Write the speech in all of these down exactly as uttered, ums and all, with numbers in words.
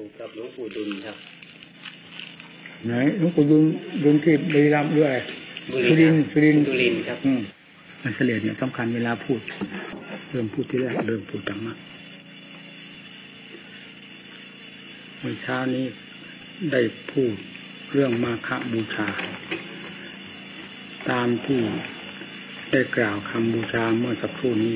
กับหลวงปู่ดุลครับไหนหลวงปู่ดุลดุลที่บุรีรัมย์ด้วยสุรินทร์สุรินทร์สุรินทร์ครับอืมมันเฉลี่ยเนี่ยสำคัญเวลาพูดเริ่มพูดที่แรกเริ่มพูดธรรมะเมื่อเช้านี้ได้พูดเรื่องมาฆบูชาตามที่ได้กล่าวคำบูชาเมื่อสักครู่นี้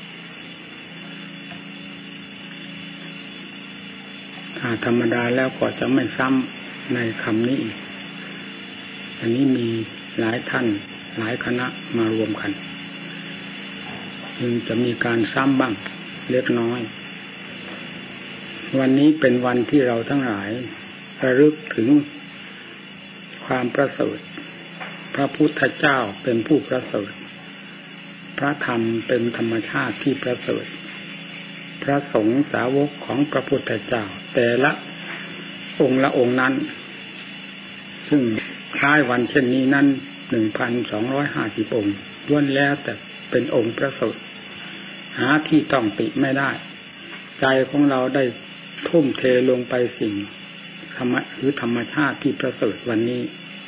ถ้าธรรมดาแล้วก็จะไม่ซ้ำในคำนี้อีกอันนี้มีหลายท่านหลายคณะมารวมกันจึงจะมีการซ้ำบ้างเล็กน้อยวันนี้เป็นวันที่เราทั้งหลายระลึกถึงความประเสริฐพระพุทธเจ้าเป็นผู้ประเสริฐพระธรรมเป็นธรรมชาติที่ประเสริฐพระสงฆ์สาวกของพระพุทธเจ้าแต่ละองค์ละองค์นั้นซึ่งคล้ายวันเช่นนี้นั้น หนึ่งพันสองร้อยห้าสิบ องค์ล้วนแล้วแต่เป็นองค์ประเสริฐหาที่ต้องติไม่ได้ใจของเราได้ทุ่มเทลงไปสิ่งธรรมะหรือธรรมชาติที่ประเสริฐวันนี้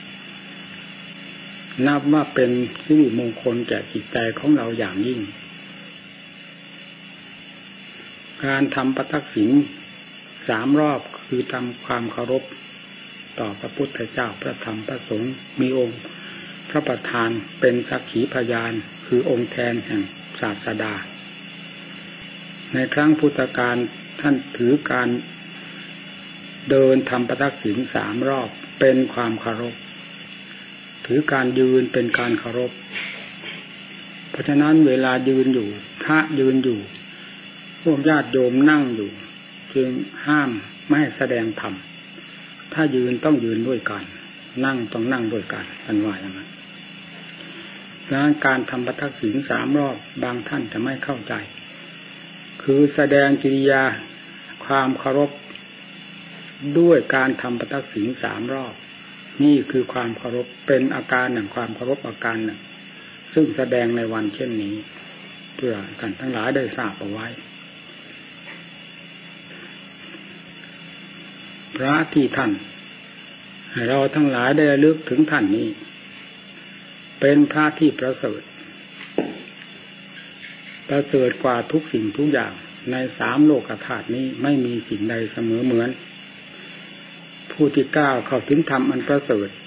นับว่าเป็นสิริมงคลแก่จิตใจของเราอย่างยิ่งการทำปทักษิณสามรอบคือทำความเคารพต่อพระพุทธเจ้าพระธรรมพระสงฆ์มีองค์พระประธานเป็นสักขีพยานคือองค์แทนแห่งศาสดาในครั้งพุทธกาลท่านถือการเดินทำปทักษิณสามรอบเป็นความเคารพถือการยืนเป็นการเคารพเพราะฉะนั้นเวลายืนอยู่ถ้ายืนอยู่พวกญาติโยมนั่งอยู่จึงห้ามไม่ให้แสดงธรรมถ้ายืนต้องยืนด้วยกันนั่งต้องนั่งด้วยกันท่านว่าอย่างนั้นดังนั้นการทำปทักษิณสามรอบบางท่านจะไม่เข้าใจคือแสดงกิริยาความเคารพด้วยการทำปทักษิณสามรอบนี่คือความเคารพเป็นอาการหนึ่งความเคารพอาการหนึ่งซึ่งแสดงในวันเช่นนี้เพื่อท่านทั้งหลายได้ทราบเอาไว้พระที่ท่านให้เราทั้งหลายได้ระลึกถึงท่านนี้เป็นพระที่ประเสริฐประเสริฐกว่าทุกสิ่งทุกอย่างในสามโลกธาตุนี้ไม่มีสิ่งใดเสมอเหมือนผู้ที่ก้าวเข้าถึงธรรมอันประเสริฐ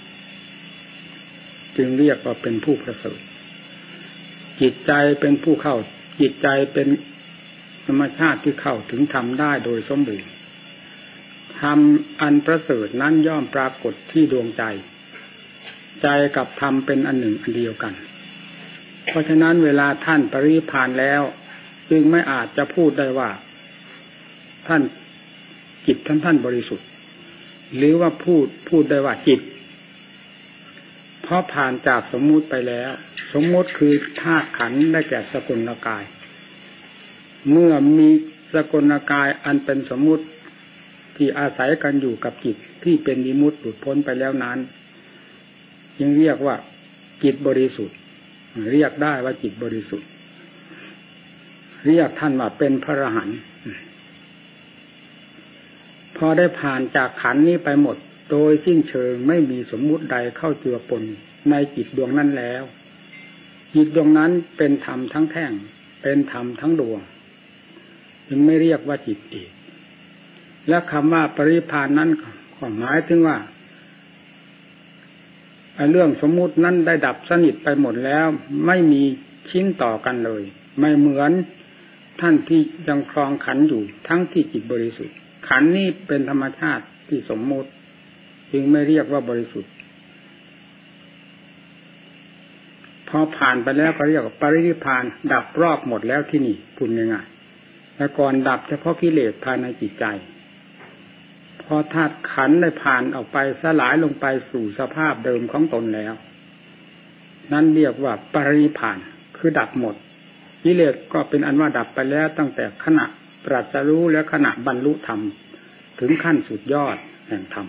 จึงเรียกว่าเป็นผู้ประเสริฐจิตใจเป็นผู้เข้าจิตใจเป็นธรรมชาติที่เข้าถึงธรรมได้โดยสมบูรณ์ธรรมอันประเสริฐนั้นย่อมปรากฏที่ดวงใจใจกับธรรมเป็นอันหนึ่งอันเดียวกันเพราะฉะนั้นเวลาท่านปรินิพพานแล้วจึงไม่อาจจะพูดได้ว่าท่านจิตท่านท่านบริสุทธิ์หรือว่าพูดพูดได้ว่าจิตเพราะผ่านจากสมมุติไปแล้วสมมุติคือธาตุขันธ์ได้แก่สกุลกายเมื่อมีสกุลกายอันเป็นสมมุติที่อาศัยกันอยู่กับจิตที่เป็นวิมุตติหลุดพ้นไปแล้วนั้นยังเรียกว่าจิตบริสุทธิ์เรียกได้ว่าจิตบริสุทธิ์เรียกท่านว่าเป็นพระอรหันต์พอได้ผ่านจากขันธ์นี้ไปหมดโดยสิ้นเชิงไม่มีสมมุติใดเข้าเจือปนในจิตดวงนั้นแล้วจิตดวงนั้นเป็นธรรมทั้งแท่งเป็นธรรมทั้งดวงจึงไม่เรียกว่าจิตอีกและคำว่าปรินิพพานนั้นก็หมายถึงว่าเรื่องสมมุตินั้นได้ดับสนิทไปหมดแล้วไม่มีชิ้นต่อกันเลยไม่เหมือนท่านที่ยังครองขันธ์อยู่ทั้งที่จิตบริสุทธิ์ขันธ์นี้เป็นธรรมชาติที่สมมุติจึงไม่เรียกว่าบริสุทธิ์พอผ่านไปแล้วก็เรียกว่าปรินิพพานดับรอบหมดแล้วที่นี่พูดง่ายๆแต่ก่อนดับเฉพาะกิเลสภายในจิตใจพอธาตุขันธ์ได้ผ่านออกไปสลายลงไปสู่สภาพเดิมของตนแล้วนั่นเรียกว่าปรินิพพานคือดับหมดกิเลสก็เป็นอันว่าดับไปแล้วตั้งแต่ขณะตรัสรู้และขณะบรรลุธรรมถึงขั้นสุดยอดแห่งธรรม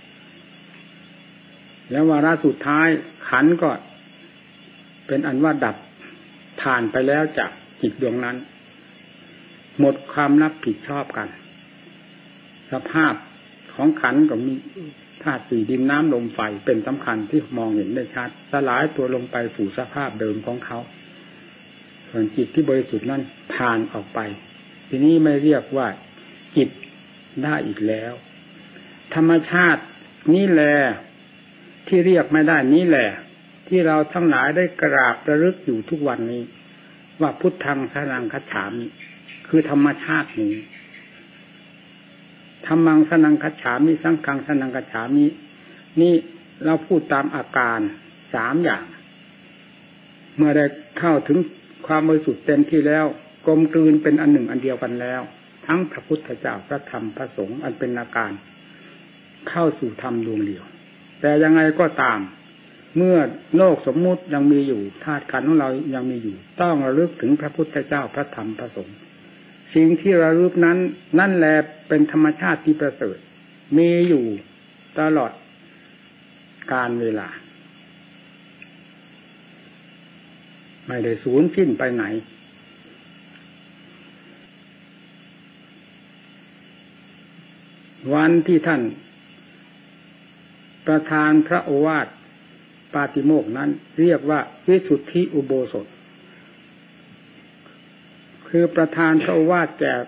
แล้ววาระสุดท้ายขันธ์ก็เป็นอันว่าดับผ่านไปแล้วจากจิตดวงนั้นหมดความรับผิดชอบกันสภาพของขันธ์ก็มีธาตุสี่ดินน้ำลมไฟเป็นสำคัญที่มองเห็นได้ชัดสลายตัวลงไปสู่สภาพเดิมของเขาส่วนจิตที่บริสุทธิ์นั้นผ่านออกไปทีนี้ไม่เรียกว่าจิตได้อีกแล้วธรรมชาตินี่แหละที่เรียกไม่ได้นี่แหละที่เราทั้งหลายได้กราบระลึกอยู่ทุกวันนี้ว่าพุทธังสรณังคัจฉามิคือธรรมชาตินี้ธัมมังสรณังคัจฉามิสังฆังสรณังคัจฉามินี่เราพูดตามอาการสามอย่างเมื่อได้เข้าถึงความบริสุทธิ์เต็มที่แล้วกลมกลืนเป็นอันหนึ่งอันเดียวกันแล้วทั้งพระพุทธเจ้าพระธรรมพระสงฆ์อันเป็นอาการเข้าสู่ธรรมดวงเดียวแต่ยังไงก็ตามเมื่อโลกสมมุติยังมีอยู่ธาตุขันธ์ของเรายังมีอยู่ต้องระลึกถึงพระพุทธเจ้าพระธรรมพระสงฆ์สิ่งที่ระลึกนั้นนั่นแหละเป็นธรรมชาติที่ประเสริฐมีอยู่ตลอดกาลเวลาไม่ได้สูญสิ้นไปไหนวันที่ท่านประธานพระโอวาทปาติโมกข์นั้นเรียกว่าวิสุทธิอุโบสถคือประธานพระโอวาทแก่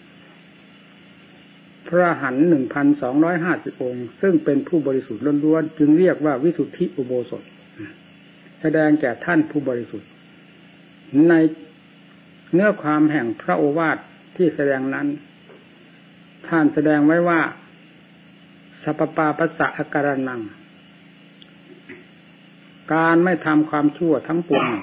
พระอรหันต์ หนึ่งพันสองร้อยห้าสิบ องค์ซึ่งเป็นผู้บริสุทธิ์ล้วนๆจึงเรียกว่าวิสุทธิอุโบสถแสดงแก่ท่านผู้บริสุทธิ์ในเนื้อความแห่งพระโอวาทที่แสดงนั้นท่านแสดงไว้ว่าสัพพปาปัสสะอาการนังการไม่ทำความชั่วทั้งปวง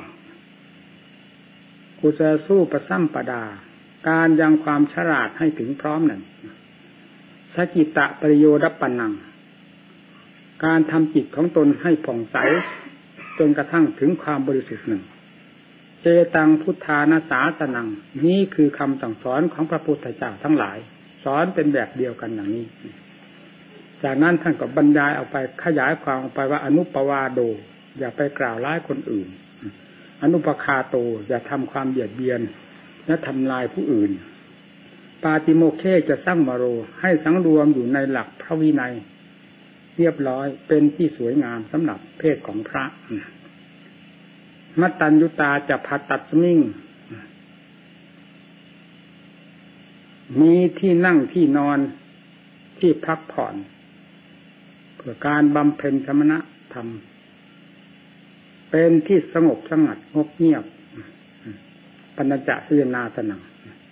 กุศลสู้ประซ้ำประดาการยังความฉลาดให้ถึงพร้อมหนึ่งสกิตะปริโยดัปปนังการทำจิตของตนให้ผ่องใสจนกระทั่งถึงความบริสุทธิ์หนึ่งเจตังพุทธานาสาสนังนี่คือคำสั่งสอนของพระพุทธเจ้าทั้งหลายสอนเป็นแบบเดียวกันอย่างนี้จากนั้นท่านก็บรรยายเอาไปขยายความออกไปว่าอนุปวาโดอย่าไปกล่าวร้ายคนอื่นอนุปคาโตอย่าทำความเบียดเบียนและทำลายผู้อื่นปาติโมกข์จะสร้างมโรให้สังรวมอยู่ในหลักพระวินัยเรียบร้อยเป็นที่สวยงามสำหรับเพศของพระมัตตัญญุตาจะพัตตัสมิงมีที่นั่งที่นอนที่พักผ่อนเพื่อการบำเพ็ญสมณธรรมเป็นที่สงบสงัดงบเงียบปัญจสยนาสนัง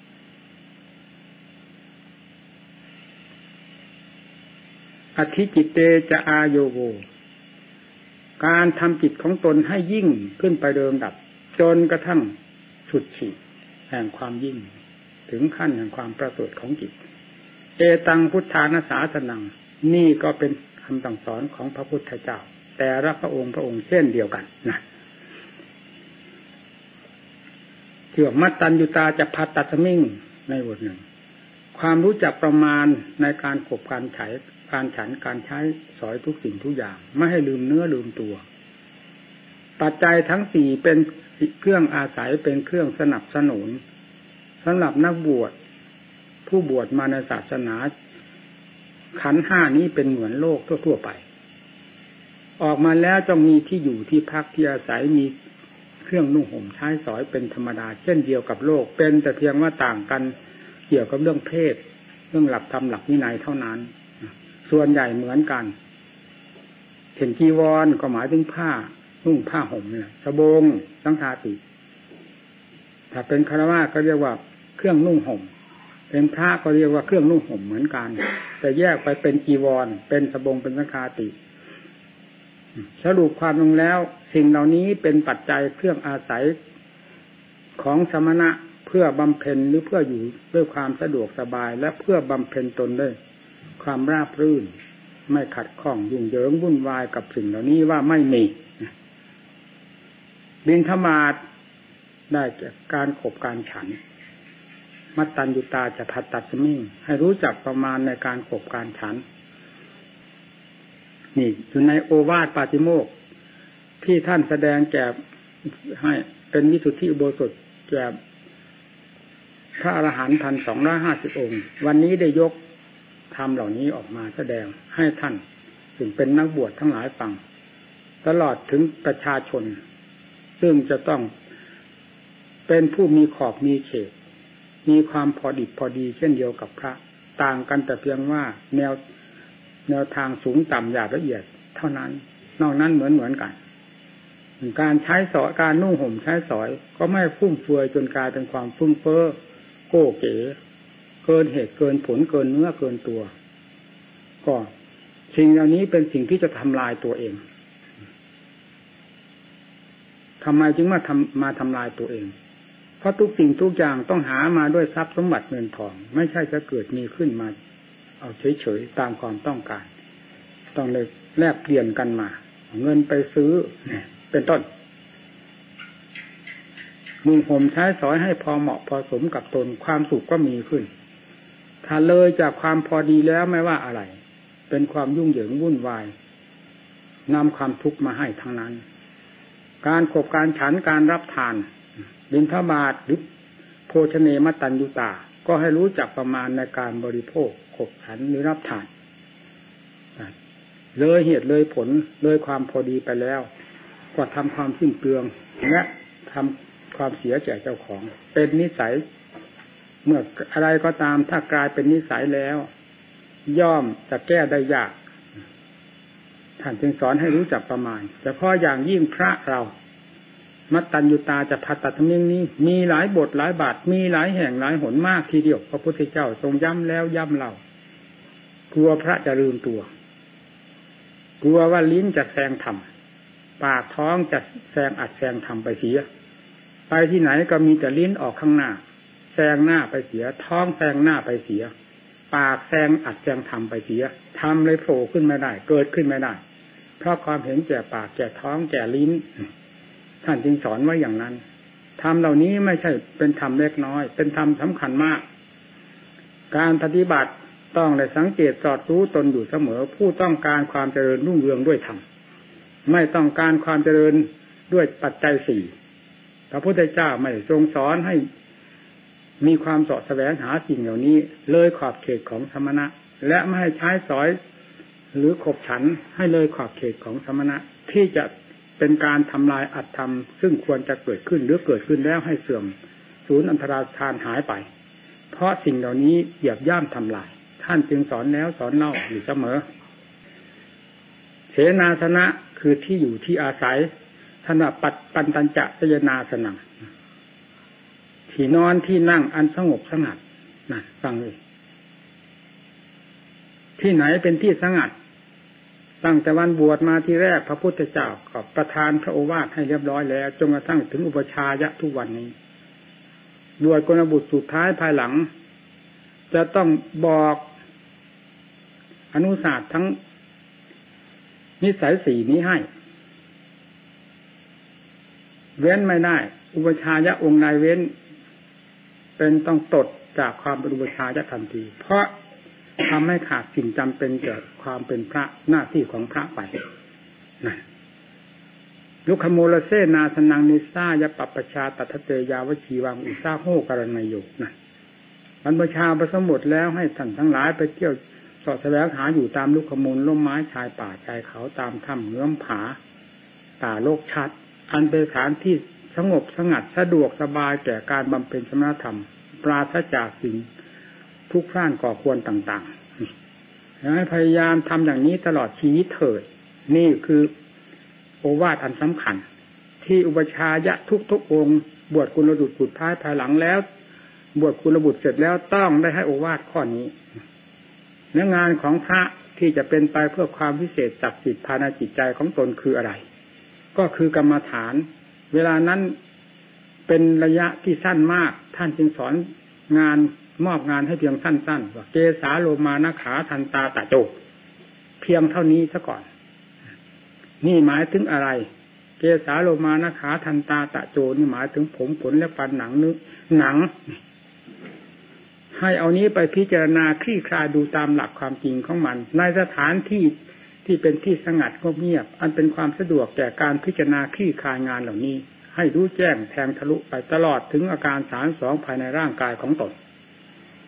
อธิจิตเตจะอาโยโวการทำจิตของตนให้ยิ่งขึ้นไปเดิมดับจนกระทั่งสุดขีดแห่งความยิ่งถึงขั้นแห่งความประเสริฐของจิตเอตังพุทธานาสาสนังนี่ก็เป็นคำสั่งสอนของพระพุทธเจ้าแต่ละพระองค์พระองค์เช่นเดียวกันนะเกี่ยวมัตตัญญุตาจะพัตตัสมิงในบทหนึ่งความรู้จักประมาณในการขบการใช้การฉันการใช้สอยทุกสิ่งทุกอย่างไม่ให้ลืมเนื้อลืมตัวปัจจัยทั้งสี่เป็นเครื่องอาศัยเป็นเครื่องสนับสนุนสำหรับนักบวชผู้บวชมาในศาสนาขันธ์ห้านี้เป็นเหมือนโลกทั่วๆไปออกมาแล้วต้องมีที่อยู่ที่พักที่อาศัยมีเครื่องนุ่งห่มใช้สอยเป็นธรรมดาเช่นเดียวกับโลกเป็นแต่เพียงว่าต่างกันเกี่ยวกับเรื่องเพศเรื่องหลักธรรมหลักวินัยเท่านั้นส่วนใหญ่เหมือนกันเห็นจีวรก็หมายถึงผ้านุ่งผ้าห่มเนี่ยสบงสังฆาติถ้าเป็นฆราวาสก็เรียกว่าเครื่องนุ่งห่มเป็นพระก็เรียกว่าเครื่องนุ่งห่มเหมือนกันแต่แยกไปเป็นจีวรเป็นสบงเป็นสังฆาติสรุปความลงแล้วสิ่งเหล่านี้เป็นปัจจัยเครื่องอาศัยของสมณะเพื่อบำเพ็ญหรือเพื่ออยู่ด้วยความสะดวกสบายและเพื่อบำเพ็ญตนด้วยความราบรื่นไม่ขัดข้องยุ่งเหยิงวุ่นวายกับสิ่งเหล่านี้ว่าไม่มีบิณฑบาตได้จากการขบการฉันมัตตัญญุตาจะพัตตัสมิงให้รู้จักประมาณในการขบการฉันนี่อยู่ในโอวาทปาติโมกข์ที่ท่านแสดงแก่ให้เป็นวิสุทธิอุโบสถแก่พระอรหันต์พันสองร้อยห้าสิบองค์วันนี้ได้ยกธรรมเหล่านี้ออกมาแสดงให้ท่านซึ่งเป็นนักบวชทั้งหลายฟังตลอดถึงประชาชนซึ่งจะต้องเป็นผู้มีขอบมีเขตมีความพอดิบพอดีเช่นเดียวกับพระต่างกันแต่เพียงว่าแนวแนวทางสูงต่ำหยาบละเอียดเท่านั้นนอกนั้นเหมือนเหมือนกันการใช้สอยการนุ่งห่มใช้สอยก็ไม่ฟุ่มเฟือยจนกลายเป็นความฟุ่มเฟ้อโก้เก๋เกินเหตุเกินผลเกินเนื้อเกินตัวก็สิ่งเหล่านี้เป็นสิ่งที่จะทำลายตัวเองทำไมจึงมาทำมาทำลายตัวเองเพราะทุกสิ่งทุกอย่างต้องหามาด้วยทรัพย์สมบัติเงินทองไม่ใช่จะเกิดมีขึ้นมาเอาเฉยๆตามความต้องการต้องเลยแลกเปลี่ยนกันมาเงินไปซื้อเป็นต้นมุ่งห่มใช้สอยให้พอเหมาะพอสมกับตนความสุขก็มีขึ้นถ้าเลยจากความพอดีแล้วไม่ว่าอะไรเป็นความยุ่งเหยิงวุ่นวายนำความทุกข์มาให้ทั้งนั้นการขบการฉันการรับทานบิณฑบาตหรือโภชเนมตัญญูตาก็ให้รู้จักประมาณในการบริโภคขบฉันหรือรับทานเลยเหตุเลยผลเลยความพอดีไปแล้วก็ทำความสิ้นเปลืองและทำความเสียแก่เจ้าของเป็นนิสัยเมื่ออะไรก็ตามถ้ากลายเป็นนิสัยแล้วย่อมจะแก้ได้ยากท่านจึงสอนให้รู้จักประมาณเฉพาะอย่างยิ่งพระเรามัตตัญญูตาจะพัตตธรรมนี้มีหลายบทหลายบาทมีหลายแห่งหลายหนมากทีเดียวพระพุทธเจ้าทรงย้ำแล้วย้ำเล่ากลัวพระจะลืมตัวกลัวว่าลิ้นจะแซงธรรมปากท้องจะแซงอัดแซงธรรมไปเสียไปที่ไหนก็มีแต่ลิ้นออกข้างหน้าแซงหน้าไปเสียท้องแซงหน้าไปเสียปากแซงอัดแซงธรรมไปเสียธรรมเลยโผล่ขึ้นไม่ได้เกิดขึ้นไม่ได้เพราะความเห็นแก่ปากแก่ท้องแก่ลิ้นท่านจึงสอนไว้อย่างนั้นธรรมเหล่านี้ไม่ใช่เป็นธรรมเล็กน้อยเป็นธรรมสำคัญมากการปฏิบัติต้องได้สังเกตสอดรู้ตนอยู่เสมอผู้ต้องการความเจริญรุ่งเรืองด้วยธรรมไม่ต้องการความเจริญด้วยปัจจัยสี่พระพุทธเจ้าไม่ทรงสอนให้มีความเสาะแสวงหาสิ่งเหล่านี้เลยขอบเขตของสมณะและไม่ให้ใช้สอยหรือขบฉันให้เลยขอบเขตของสมณะที่จะเป็นการทำลายอัตธรรมซึ่งควรจะเกิดขึ้นหรือเกิดขึ้นแล้วให้เสื่อมสูญอันตรธานหายไปเพราะสิ่งเหล่านี้เหยียบย่ำทำลายท่านจึงสอนแล้วสอนเล่าอยู่เสมอเสนาสนะคือที่อยู่ที่อาศัยท่านว่าปัตปันตัญจะสยนาสนังที่นอนที่นั่งอันสงบสงัดนั่นฟังเลยที่ไหนเป็นที่สงัดตั้งแต่วันบวชมาที่แรกพระพุทธเจ้าก็ประทานพระโอวาทให้เรียบร้อยแล้วจนกระทั่งถึงอุปชายะทุกวันนี้บวชกนบุตรสุดท้ายภายหลังจะต้องบอกอนุศาสตร์ทั้งนิสัยสี่นี้ให้เว้นไม่ได้อุปชายะองค์ใดเว้นเป็นต้องตดจากความเป็นอุปชายะทันทีเพราะทำให้ขาดสิ่งจำเป็นเกิดความเป็นพระหน้าที่ของพระไปนะลุคโมลเซนาสนังนิสายปัปปชาตัทเตยาวชีวังอุสาโหกรณโยนะบรรพชาประสมบทแล้วให้ท่านทั้งหลายไปเที่ยวสอดแสวงหาอยู่ตามลุคมูลร่มไม้ชายป่าชายเขาตามถ้ำเงื้อมผาป่าโลกชัดอันเป็นสถานที่สงบสงัดสะดวกสบายแก่การบำเพ็ญสมณธรรมปราศจากสิ่งทุกข์พล่านก่อควรต่างๆให้พยายามทำอย่างนี้ตลอดชีวิตเถิดนี่คือโอวาทอันสำคัญที่อุปชายะทุกๆองค์บวชกุลบุตรกุฎท้ายภายหลังแล้วบวชกุลบุตรเสร็จแล้วต้องได้ให้โอวาทข้อนี้เนื้องานของพระที่จะเป็นไปเพื่อความพิเศษศักดิ์สิทธิ์ภายในจิตใจของตนคืออะไรก็คือกรรมฐานเวลานั้นเป็นระยะที่สั้นมากท่านจึงสอนงานมอบงานให้เพียงสั้นๆว่าเกสาโลมานะขาทันตาตะโจเพียงเท่านี้ซะก่อนนี่หมายถึงอะไรเกสาโลมานะขาทันตาตะโจนี่หมายถึงผมขนและฟันหนังนึกหนังให้เอานี้ไปพิจารณาคลี่คลายดูตามหลักความจริงของมันในสถานที่ที่เป็นที่สงัดเงียบอันเป็นความสะดวกแก่การพิจารณาคลี่คลายงานเหล่านี้ให้รู้แจ้งแทงทะลุไปตลอดถึงอาการสามสิบสองภายในร่างกายของตน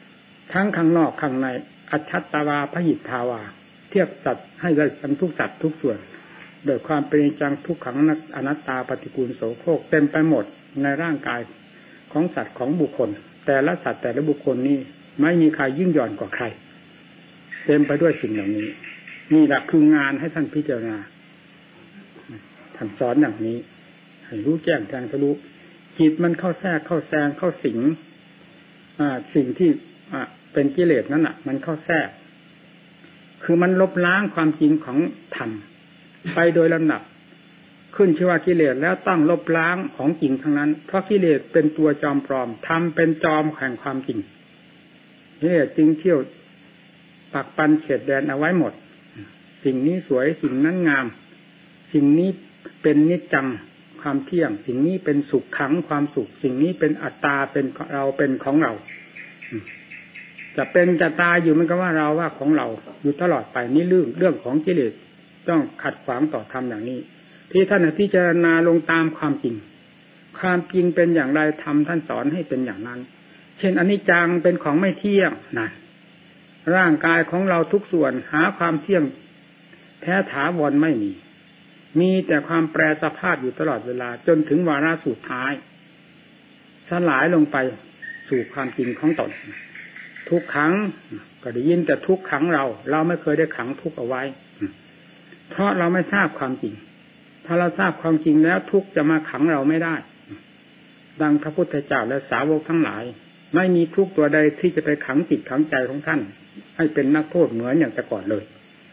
ทั้งข้างนอกข้างในอัจฉตวาพหิทธาวาเทียบสัตว์ให้ได้กันทุกสัตว์ทุกส่วนโดยความเป็นจังทุกขังอนัตตาปฏิกูลโสโครกเต็มไปหมดในร่างกายของสัตว์ของบุคคลแต่ละสัตว์แต่ละบุคคลนี้ไม่มีใครยิ่งหย่อนกว่าใครเต็มไปด้วยสิ่งเหล่านี้นี่แหละคืองานให้ท่านพิจารณาท่านสอนอย่างนี้ให้รู้แจ้งแทงทะลุจิตมันเข้าแทรกเข้าแซงเข้าสิงสิ่งที่เป็นกิเลสนั่นน่ะมันเข้าแทรกคือมันลบล้างความจริงของธรรมไปโดยลำดับขึ้นชื่อว่ากิเลสแล้วต้องลบล้างของจริงทั้งนั้นเพราะกิเลสเป็นตัวจอมปลอมธรรมเป็นจอมแห่งความจริงนี่จริงเที่ยวปักปันเขตแดนเอาไว้หมดสิ่งนี้สวยสิ่งนั้นงามสิ่งนี้เป็นนิจจังความเที่ยงสิ่งนี้เป็นสุขขังความสุขสิ่งนี้เป็นอัตตาเป็นเราเป็นของเราจะเป็นจะตายอยู่มันก็ว่าเราว่าของเราอยู่ตลอดไปนี่เรื่องเรื่องของกิเลสต้องขัดขวางต่อธรรมอย่างนี้ที่ท่านพิจารณาลงตามความจริงความจริงเป็นอย่างไรธรรมท่านสอนให้เป็นอย่างนั้นเช่นอนิจจังเป็นของไม่เที่ยงนั่นร่างกายของเราทุกส่วนหาความเที่ยงแท้ถาวรไม่มีมีแต่ความแปรสภาพอยู่ตลอดเวลาจนถึงวาระสุดท้ายสลายลงไปสู่ความจริงของตนทุกขังก็ได้ยินแต่ทุกขังเราเราไม่เคยได้ขังทุกเอาไว้เพราะเราไม่ทราบความจริงถ้าเราทราบความจริงแล้วทุกจะมาขังเราไม่ได้ดังพระพุทธเจ้าและสาวกทั้งหลายไม่มีทุกตัวใดที่จะไปขังจิตขังใจของท่านให้เป็นนักโทษเหมือนอย่างแต่ก่อนเลย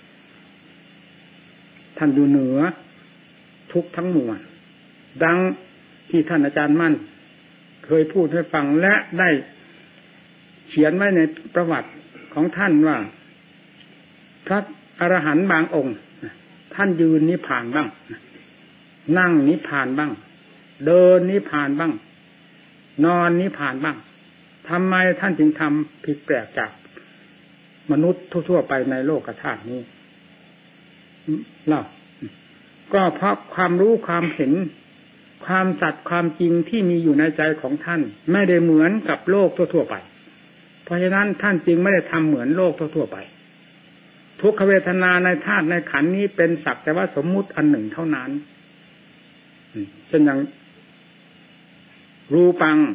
ท่านอยู่เหนือทุกทั้งมวลดังที่ท่านอาจารย์มั่นเคยพูดให้ฟังและได้เขียนไว้ในประวัติของท่านว่าพระอรหันต์บางองค์ท่านยืนนิพพานบ้างนั่งนิพพานบ้างเดินนิพพานบ้างนอนนิพพานบ้างทำไมท่านจึงทำผิดแปลกจากมนุษย์ทั่วๆไปในโลกธาตุนี้เล่าก็เพราะความรู้ความเห็นความสัตย์ความจริงที่มีอยู่ในใจของท่านไม่ได้เหมือนกับโลกทั่วๆไปเพราะฉะนั้นท่านจึงไม่ได้ทำเหมือนโลกทั่วๆไปทุกขเวทนาในธาตุในขันธ์นี้เป็นสักแต่ว่าสมมุติอันหนึ่งเท่านั้นเช่นอย่างรูปัง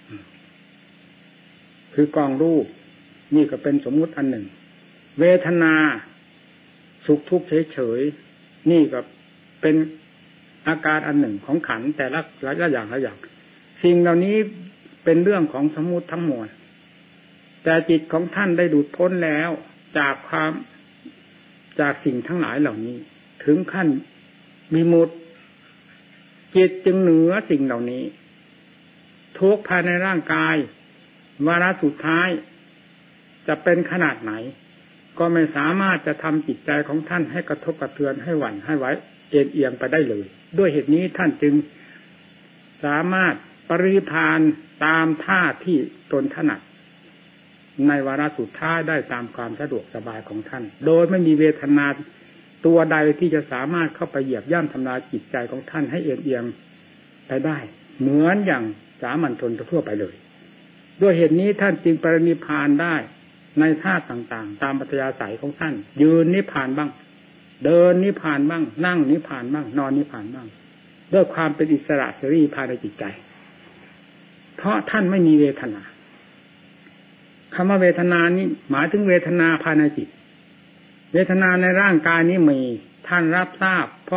คือกองรูปนี่ก็เป็นสมมุติอันหนึ่งเวทนาสุขทุกข์เฉยๆนี่ก็เป็นอาการอันหนึ่งของขันธ์แต่ละละอย่างละอย่างสิ่งเหล่านี้เป็นเรื่องของสมมุติทั้งมวลแต่จิตของท่านได้หลุดพ้นแล้วจากความจากสิ่งทั้งหลายเหล่านี้ถึงขั้นวิมุตติจิตจึงเหนือสิ่งเหล่านี้ทุกข์ภายในร่างกายวาระสุดท้ายจะเป็นขนาดไหนก็ไม่สามารถจะทำจิตใจของท่านให้กระทบกระเทือนให้หวั่นให้ไหวเอ็นเอียงไปได้เลยด้วยเหตุนี้ท่านจึงสามารถปรินิพพานตามท่าที่ตนถนัดในวาระสุดท้ายได้ตามความสะดวกสบายของท่านโดยไม่มีเวทนาตัวใดที่จะสามารถเข้าไปเหยียบย่ำทำลายจิตใจของท่านให้เอ็นเอียงไปได้เหมือนอย่างสามัญชนทั่วไปเลยด้วยเหตุนี้ท่านจึงปรินิพพานได้ในท่าต่างๆตามปัจจัยสัยของท่านยืนนิพพานบ้างเดินนิพพานบ้างนั่งนิพพานบ้างนอนนิพพานบ้างด้วยความเป็นอิสระเสรีภายในจิตใจเพราะท่านไม่มีเวทนาคำว่าเวทนานี้หมายถึงเวทนาภายในจิตเวทนาในร่างกายนี้มีท่านรับทราบเพราะ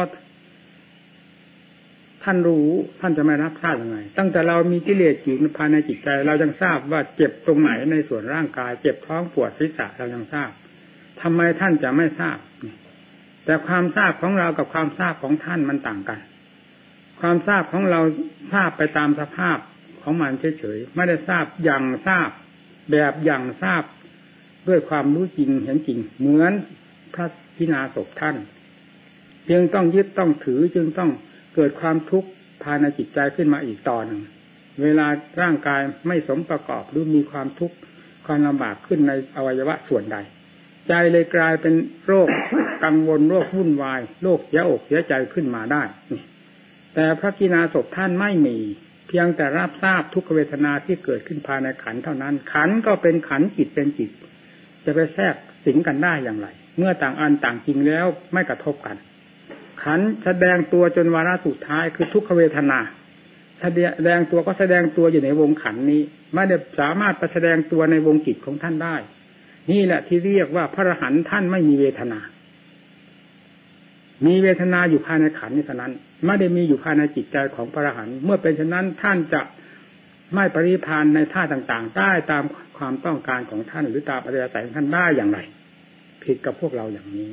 ท่านรู้ท่านจะไม่รับทราบยังไงตั้งแต่เรามีกิเลสอยู่ภายในจิตใจเรายังทราบว่าเจ็บตรงไหนในส่วนร่างกายเจ็บท้องปวดศีรษะเรายังทราบทำไมท่านจะไม่ทราบแต่ความทราบของเรากับความทราบของท่านมันต่างกันความทราบของเราทราบไปตามสภาพของมันเฉยๆไม่ได้ทราบอย่างทราบแบบอย่างทราบด้วยความรู้จริงเห็นจริงเหมือนพระพิณาศพท่านจึงต้องยึดต้องถือจึงต้องเกิดความทุกข์ภายในจิตใจขึ้นมาอีกตอนหนึ่งเวลาร่างกายไม่สมประกอบหรือมีความทุกข์ความลำบากขึ้นในอวัยวะส่วนใดใจเลยกลายเป็นโรคกังวลโรควุ่นวายโรคเสียอกเสียใจขึ้นมาได้แต่พระกิณาศพท่านไม่มีเพียงแต่รับทราบทุกขเวทนาที่เกิดขึ้นภายในขันเท่านั้นขันก็เป็นขันจิตเป็นจิตจะไปแทรกสิงกันได้อย่างไรเมื่อต่างอันต่างจริงแล้วไม่กระทบกันขันแสดงตัวจนวาระสุดท้ายคือทุกขเวทนาแสดงตัวก็แสดงตัวอยู่ในวงขันนี้ไม่ได้สามารถไปแสดงตัวในวงจิตของท่านได้นี่แหละที่เรียกว่าพระอรหันต์ท่านไม่มีเวทนามีเวทนาอยู่ภายในขันนี้เท่านั้นไม่ได้มีอยู่ภายในจิตใจของพระอรหันต์เมื่อเป็นเช่นนั้นท่านจะไม่ปริพานในท่าต่างๆได้ตามความต้องการของท่านหรือตามอัธยาศัยของท่านได้อย่างไรผิดกับพวกเราอย่างนี้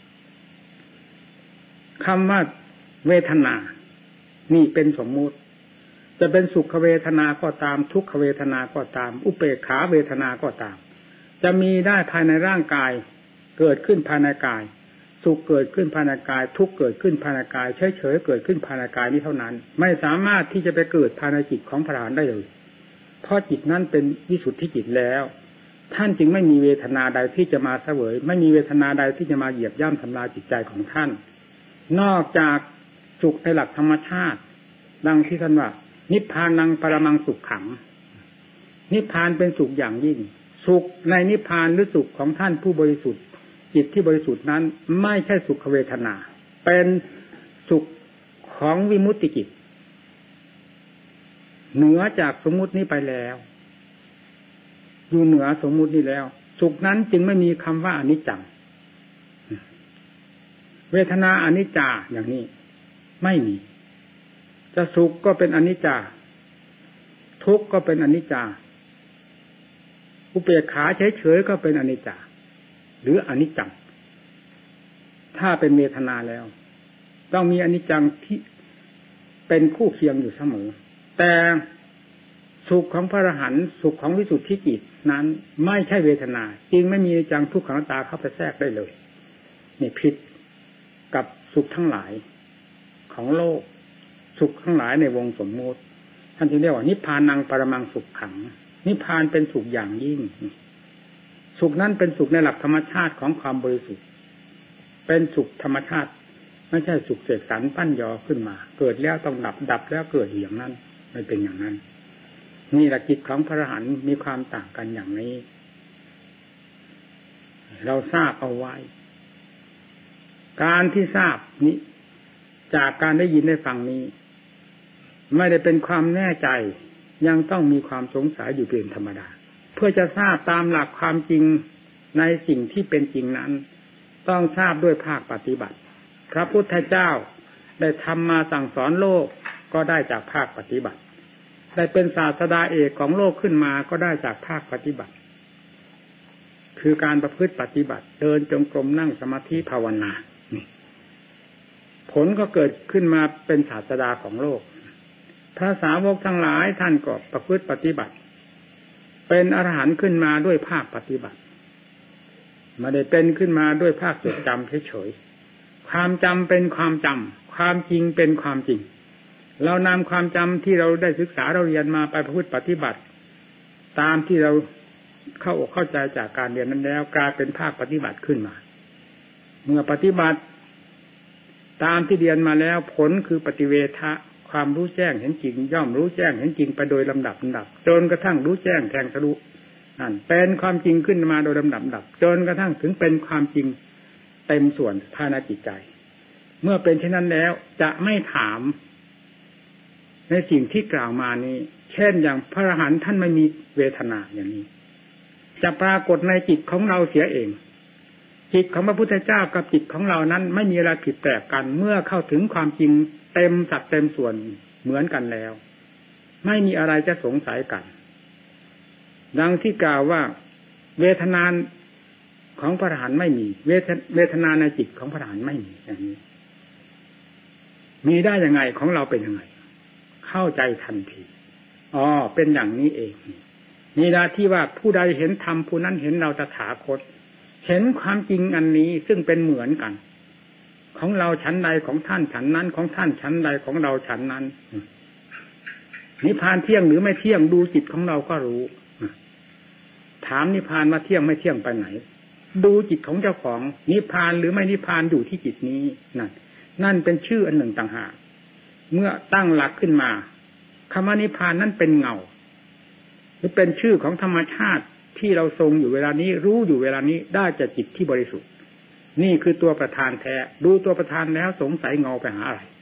คำว่าเวทนานี่เป็นสมมุติจะเป็นสุขเวทนาก็ตามทุกขเวทนาก็ตามอุเบกขาเวทนาก็ตามจะมีได้ภายในร่างกายเกิดขึ้นภายในกายสุขเกิดขึ้นภายในกายทุกข์เกิดขึ้นภายในกายเฉยๆเกิดขึ้นภายในกายนี้เท่านั้นไม่สามารถที่จะไปเกิดภายในจิตของพระอรหันต์ได้เลยเพราะจิตนั้นเป็นวิสุทธิจิตแล้วท่านจึงไม่มีเวทนาใดที่จะมาเสวยไม่มีเวทนาใดที่จะมาเหยียบย่ำทำลายจิตใจของท่านนอกจากสุขในหลักธรรมชาติดังที่ท่านว่านิพพานังปรมังสุขขังนิพพานเป็นสุขอย่างยิ่งสุขในนิพพานหรือสุขของท่านผู้บริสุทธิ์จิตที่บริสุทธิ์นั้นไม่ใช่สุขเวทนาเป็นสุขของวิมุตติจิตเหนือจากสมมุตินี้ไปแล้วอยู่เหนือสมมุตินี้แล้วสุขนั้นจึงไม่มีคำว่าอนิจจังเวทนาอนิจจาอย่างนี้ไม่มีจะสุขก็เป็นอนิจจาทุกข์ก็เป็นอนิจจาอุเบกขาเฉยๆก็เป็นอนิจจาหรืออนิจจังถ้าเป็นเวทนาแล้วต้องมีอนิจจังที่เป็นคู่เคียงอยู่เสมอแต่สุขของพระอรหันต์สุขของวิสุทธิจิตนั้นไม่ใช่เวทนาจริงไม่มีอนิจจังทุกขังอนัตตาเข้าไปแทรกได้เลยนี่ผิดกับสุขทั้งหลายของโลกสุขทั้งหลายในวงสมมติท่านจึงเรียกว่านิพพานังปรมังสุขขังนิพพานเป็นสุขอย่างยิ่งสุขนั้นเป็นสุขในหลักธรรมชาติของความบริสุทธิ์เป็นสุขธรรมชาติไม่ใช่สุขเสกสรรปั้นยอขึ้นมาเกิดแล้วต้องดับดับแล้วเกิดอย่างนั้นไม่เป็นอย่างนั้นนี่หลักจิตของพระอรหันต์มีความต่างกันอย่างนี้เราทราบเอาไว้การที่ทราบนี้จากการได้ยินได้ฟังนี้ไม่ได้เป็นความแน่ใจยังต้องมีความสงสัยอยู่เป็นธรรมดาเพื่อจะทราบตามหลักความจริงในสิ่งที่เป็นจริงนั้นต้องทราบด้วยภาคปฏิบัติพระพุทธเจ้าได้ทำมาสั่งสอนโลกก็ได้จากภาคปฏิบัติได้เป็นศาสดาเอกของโลกขึ้นมาก็ได้จากภาคปฏิบัติคือการประพฤติปฏิบัติเดินจงกรมนั่งสมาธิภาวนาผลก็เกิดขึ้นมาเป็นศาสดาของโลกพระสาวกทั้งหลายท่านก็ประพฤติปฏิบัติเป็นอรหันต์ขึ้นมาด้วยภาคปฏิบัติไม่ได้เป็นขึ้นมาด้วยภาคจดจำเฉยๆความจำเป็นความจำความจริงเป็นความจริงเรานำความจำที่เราได้ศึกษาเราเรียนมาไปประพฤติปฏิบัติตามที่เราเข้าอกเข้าใจจากการเรียนนั้นแล้วกลายเป็นภาคปฏิบัติขึ้นมาเมื่อปฏิบัติตามที่เรียนมาแล้วผลคือปฏิเวทะความรู้แจ้งเห็นจริงย่อมรู้แจ้งเห็นจริงไปโดยลำดับลำดับจนกระทั่งรู้แจ้งแทงทะลุนั่นเป็นความจริงขึ้นมาโดยลำดับลำดับจนกระทั่งถึงเป็นความจริงเต็มส่วนภายในจิตใจเมื่อเป็นเช่นนั้นแล้วจะไม่ถามในสิ่งที่กล่าวมานี้เช่นอย่างพระอรหันต์ท่านไม่มีเวทนาอย่างนี้จะปรากฏในจิตของเราเสียเองจิตของพระพุทธเจ้ากับจิตของเรานั้นไม่มีอะไรผิดแปลกกันเมื่อเข้าถึงความจริงเต็มสัดเต็มส่วนเหมือนกันแล้วไม่มีอะไรจะสงสัยกันดังที่กล่าวว่าเวทนาของพระอรหันต์ไม่มีเวทเวทนาในจิตของพระอรหันต์ไม่มีอย่างนี้มีได้ยังไงของเราเป็นยังไงเข้าใจทันทีอ๋อเป็นอย่างนี้เองนี่ละที่ว่าผู้ใดเห็นธรรมผู้นั้นเห็นเราตถาคตเห็นความจริงอันนี้ซึ่งเป็นเหมือนกันของเราชั้นใดของท่านชั้นนั้นของท่านชั้นใดของเราชั้นนั้นนิพพานเที่ยงหรือไม่เที่ยงดูจิตของเราก็รู้ถามนิพพานว่าเที่ยงไม่เที่ยงไปไหนดูจิตของเจ้าของนิพพานหรือไม่นิพพานอยู่ที่จิตนี้นั่นนั่นเป็นชื่ออันหนึ่งต่างหากเมื่อตั้งหลักขึ้นมาคำว่านิพพานนั้นเป็นเงาหรือเป็นชื่อของธรรมชาติที่เราทรงอยู่เวลานี้รู้อยู่เวลานี้ได้จากจิตที่บริสุทธิ์นี่คือตัวประธานแท้ดูตัวประธานแล้วสงสัยเงาไปหาอะไร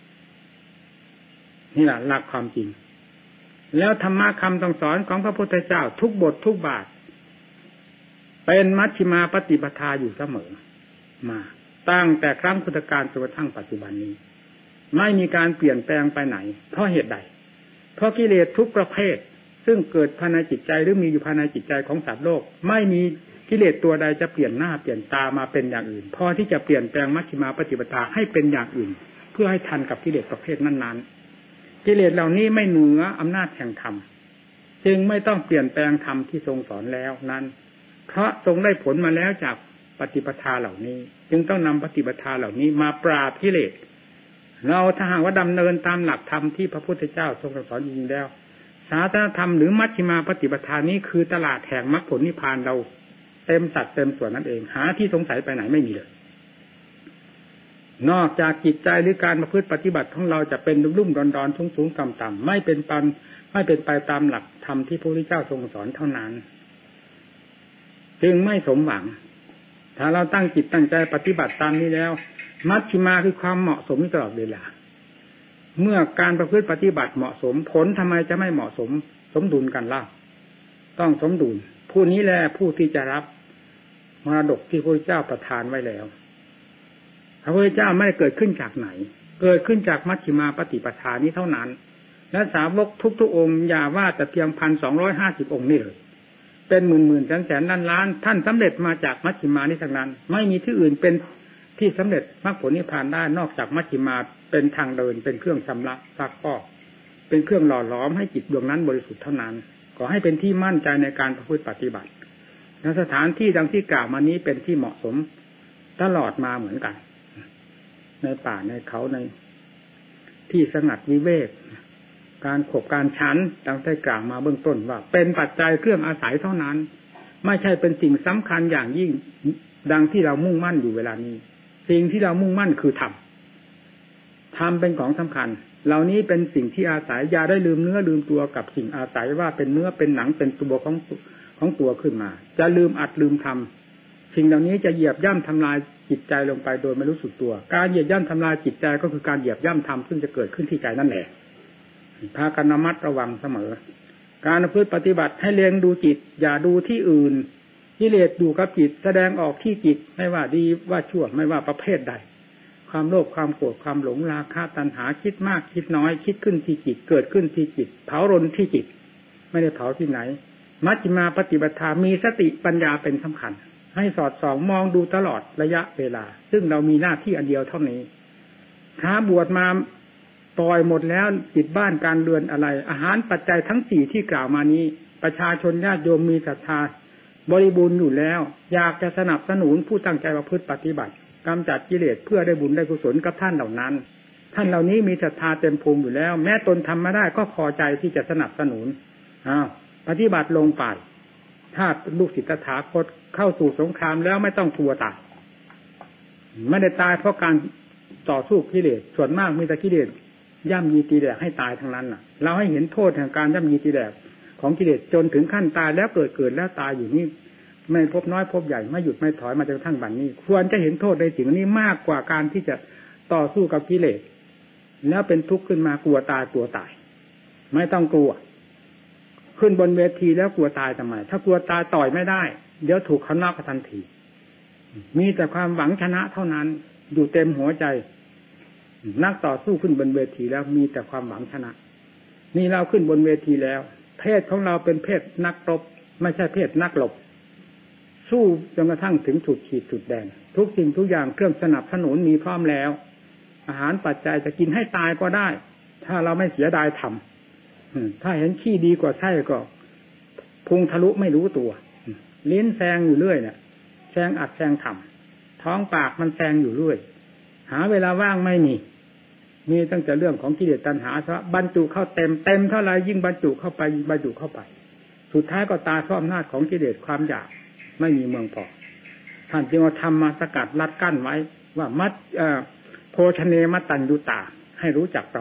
นี่แหละหลักความจริงแล้วธรรมะคำสั่งสอนของพระพุทธเจ้าทุกบททุกบาทเป็นมัชฌิมาปฏิปทาอยู่เสมอมาตั้งแต่ครั้งพุทธกาลจนกระทั่งปัจจุบันนี้ไม่มีการเปลี่ยนแปลงไปไหนเพราะเหตุใดเพราะกิเลสทุกประเภทซึ่งเกิดภายในจิตใจหรือมีอยู่ภายในจิตใจของสัตว์โลกไม่มีกิเลสตัวใดจะเปลี่ยนหน้าเปลี่ยนตามาเป็นอย่างอื่นพอที่จะเปลี่ยนแปลงมัชฌิมาปฏิปทาให้เป็นอย่างอื่นเพื่อให้ทันกับกิเลสประเภทนั้นๆกิเลสเหล่านี้ไม่เหนืออำนาจแห่งธรรมจึงไม่ต้องเปลี่ยนแปลงธรรมที่ทรงสอนแล้วนั้นเพราะทรงได้ผลมาแล้วจากปฏิปทาเหล่านี้จึงต้องนำปฏิปทาเหล่านี้มาปราบกิเลสเราถ้าหากว่าดำเนินตามหลักธรรมที่พระพุทธเจ้าทรงสอนจริงๆแล้วศาสนธรรมหรือมัชฌิมาปฏิปทานี้คือตลาดแห่งมรรคผลนิพพานเราเต็มสัดเต็มส่วนนั่นเองหาที่สงสัยไปไหนไม่มีเลยนอกจากจิตใจหรือการประพฤติปฏิบัติของเราจะเป็นรุ่มๆดอนๆสูงๆต่ำๆไม่เป็นปันไม่เป็นไปตามหลักธรรมที่พระพุทธเจ้าทรงสอนเท่านั้นจึงไม่สมหวังถ้าเราตั้งจิตตั้งใจปฏิบัติตามนี้แล้วมัชฌิมาคือความเหมาะสมตลอดเวลาเมื่อการประพฤติปฏิบัติเหมาะสมผลทำไมจะไม่เหมาะสมสมดุลกันล่ะต้องสมดุลผู้นี้แหละผู้ที่จะรับมรดกที่พระพุทธเจ้าประทานไว้แล้วพระพุทธเจ้าไม่ได้เกิดขึ้นจากไหนเกิดขึ้นจากมัชฌิมาปฏิปทานี้เท่านั้นและสาวกทุกๆองค์อย่าว่าแต่เพียงพันสองร้อยห้าสิบองค์นี่เลยเป็นหมื่นๆแสนๆล้านล้านท่านสำเร็จมาจากมัชฌิมานี้ทั้งนั้นไม่มีที่อื่นเป็นที่สำเร็จมรรคผลนิพพานได้นอกจากมัชฌิมาเป็นทางเดินเป็นเครื่องชำระซักฟอกเป็นเครื่องหล่อหลอมให้จิตดวงนั้นบริสุทธิ์เท่านั้นขอให้เป็นที่มั่นใจในการประพฤติปฏิบัติในสถานที่ดังที่กล่าวมานี้เป็นที่เหมาะสมตลอดมาเหมือนกันในป่าในเขาในที่สงัดวิเวกการขบการชั้นดังได้กล่าวมาเบื้องต้นว่าเป็นปัจจัยเครื่องอาศัยเท่านั้นไม่ใช่เป็นสิ่งสำคัญอย่างยิ่งดังที่เรามุ่งมั่นอยู่เวลานี้สิ่งที่เรามุ่งมั่นคือธรรมธรรมเป็นของสำคัญเหล่านี้เป็นสิ่งที่อาศัยอย่าได้ลืมเนื้อลืมตัวกับสิ่งอาศัยว่าเป็นเนื้อเป็นหนังเป็นตัวของของตัวขึ้นมาจะลืมอัดลืมทำสิ่งเหล่านี้จะเหยียบย่ำทำลายจิตใจลงไปโดยไม่รู้สึกตัวการเหยียบย่ำทำลายจิตใจก็คือการเหยียบย่ำธรรมซึ่งจะเกิดขึ้นที่ใจนั่นแหละพากันระมัดระวังเสมอการประพฤติปฏิบัติให้เล็งดูจิตอย่าดูที่อื่นกิเลสอยู่กับจิตแสดงออกที่จิตไม่ว่าดีว่าชั่วไม่ว่าประเภทใดความโลภความโกรธความหลงราคะตัณหาคิดมากคิดน้อยคิดขึ้นที่จิตเกิดขึ้นที่จิตเผารนที่จิตไม่ได้เผาที่ไหนมัชฌิมาปฏิปทามีสติปัญญาเป็นสำคัญให้สอดส่องมองดูตลอดระยะเวลาซึ่งเรามีหน้าที่อันเดียวเท่านี้ถ้าบวชมาปล่อยหมดแล้วจิตบ้านการเรือนอะไรอาหารปัจจัยทั้งสี่ที่กล่าวมานี้ประชาชนญาติโยมมีศรัทธาบริบูรณ์อยู่แล้วอยากจะสนับสนุนผู้ตั้งใจประพฤติปฏิบัติกำจัดกิเลสเพื่อได้บุญได้กุศลกับท่านเหล่านั้นท่านเหล่านี้มีศรัทธาเต็มภูมิอยู่แล้วแม้ตนทำไม่ได้ก็พอใจที่จะสนับสนุนอ้าวปฏิบัติลงไปถ้าลูกศิษย์ตถาคตเข้าสู่สงครามแล้วไม่ต้องกลัวตายไม่ได้ตายเพราะการต่อสู้กิเลสส่วนมากมีแต่กิเลสย่ำยีตีแดกให้ตายทั้งนั้นน่ะเราให้เห็นโทษแห่งการย่ำยีตีแดกของกิเลสจนถึงขั้นตายแล้วเกิดเกิดแล้วตายอยู่นี่ไม่พบน้อยพบใหญ่ไม่หยุดไม่ถอยมาจนกระทั่งบัดนี้ควรจะเห็นโทษในสิ่งนี้มากกว่าการที่จะต่อสู้กับกิเลสแล้วเป็นทุกข์ขึ้นมากลัวตายตัวตายไม่ต้องกลัวขึ้นบนเวทีแล้วกลัวตายทำไมถ้ากลัวตายต่อยไม่ได้เดี๋ยวถูกเขาน็อกทันทีมีแต่ความหวังชนะเท่านั้นอยู่เต็มหัวใจนักต่อสู้ขึ้นบนเวทีแล้วมีแต่ความหวังชนะนี่เราขึ้นบนเวทีแล้วเพศของเราเป็นเพศนักรบไม่ใช่เพศนักหลบสู้จนกระทั่งถึงจุดขีดจุดแดงทุกสิ่งทุกอย่างเครื่องสนับสนุนมีพร้อมแล้วอาหารปัจจัยจะกินให้ตายก็ได้ถ้าเราไม่เสียดายทำถ้าเห็นขี้ดีกว่าไส้ก็พุงทะลุไม่รู้ตัวลิ้นแซงอยู่เรื่อยเนี่ยแซงอัดแซงทำท้องปากมันแซงอยู่เรื่อยหาเวลาว่างไม่มีมีตั้งแต่เรื่องของกิเลสตัณหาซะบรรจุเข้าเต็มเต็มเท่าไรยิ่งบรรจุเข้าไปบรรจุเข้าไปสุดท้ายก็ตายเพราะอำนาจของกิเลสความอยากไม่มีเมืองพอท่านจึงเอาธรรมมาสกัดรัดกั้นไว้ว่ามัดโภชเนมัตตัญญูตาให้รู้จักประมาณ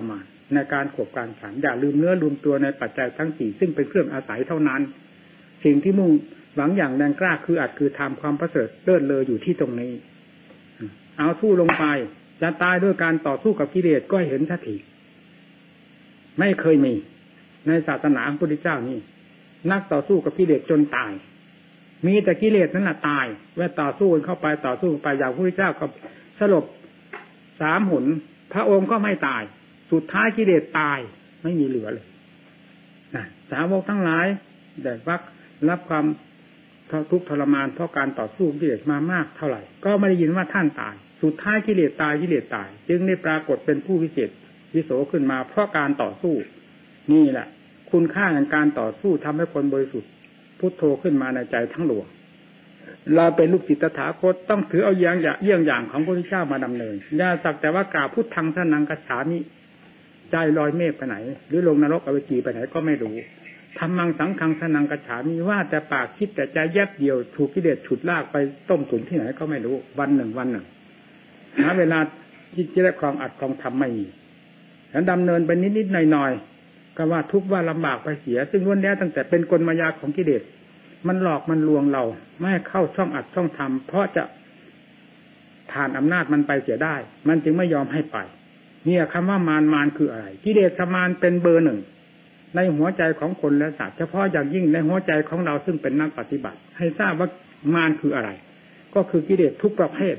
ในการขบการฉันอย่าลืมเนื้อลืมตัวในปัจจัยทั้งสี่ซึ่งเป็นเครื่องอาศัยเท่านั้นสิ่งที่มุ่งหวังอย่างแรงกล้าคืออัดคือทำความประเสริฐเลิศเลออยู่ที่ตรงนี้เอาสู้ลงไปจะตายด้วยการต่อสู้กับกิเลสก็เห็นทันทีไม่เคยมีในศาสนาของพระพุทธเจ้านี่นักต่อสู้กับกิเลสจนตายมีแต่กิเลสนั่นแหละตายเมื่อต่อสู้เข้าไปต่อสู้ไปอย่างพระพุทธเจ้าก็สลบสามหนพระองค์ก็ไม่ตายสุดท้ายกิเลสตายไม่มีเหลือเลยนะสาวกทั้งหลายแต่วักรับความทุกข์ทรมานเพราะการต่อสู้กิเลสมามากเท่าไหร่ก็ไม่ได้ยินว่าท่านตายสุดท้ายกิเลสตายกิเลสตายจึงได้ปรากฏเป็นผู้วิเศษวิโสขึ้นมาเพราะการต่อสู้นี่แหละคุณค่าของการต่อสู้ทำให้คนบริสุทธิ์พุทโธขึ้นมาในใจทั้งหลวงเราเป็นลูกศิษย์ตถาคตต้องถือเอาอย่างอย่างเยี่ยงอย่างของพระพุทธเจ้ามาดำเนินอย่าสักแต่ว่ากล่าวพุทธังสนังกัจฉามิใจลอยเมฆไปไหนหรือลงนรกอเวจีไปไหนก็ไม่รู้ธรรมังสังฆังสนังกัจฉามิว่าแต่ปากคิดแต่ใจแยบเดียวถูกกิเลสฉุดลากไปต้มตุ๋นที่ไหนก็ไม่รู้วันหนึ่งวันหนึ่งหาเวลาที่จะได้ครองอัดครองทำไม่มีแล้วดำเนินไปนิดๆหน่อยๆก็ว่าทุกข์ว่าลำบากไปเสียซึ่งล้วนแล้วตั้งแต่เป็นกลมายาของกิเลสมันหลอกมันลวงเราไม่ให้เข้าช่องอัดช่องทำเพราะจะทานอำนาจมันไปเสียได้มันจึงไม่ยอมให้ไปเนี่ยคำว่ามารมารคืออะไรกิเลสมารเป็นเบอร์หนึ่งในหัวใจของคนและสัตว์เฉพาะอย่างยิ่งในหัวใจของเราซึ่งเป็นนักปฏิบัติให้ทราบว่ามารคืออะไรก็คือกิเลสทุกประเภท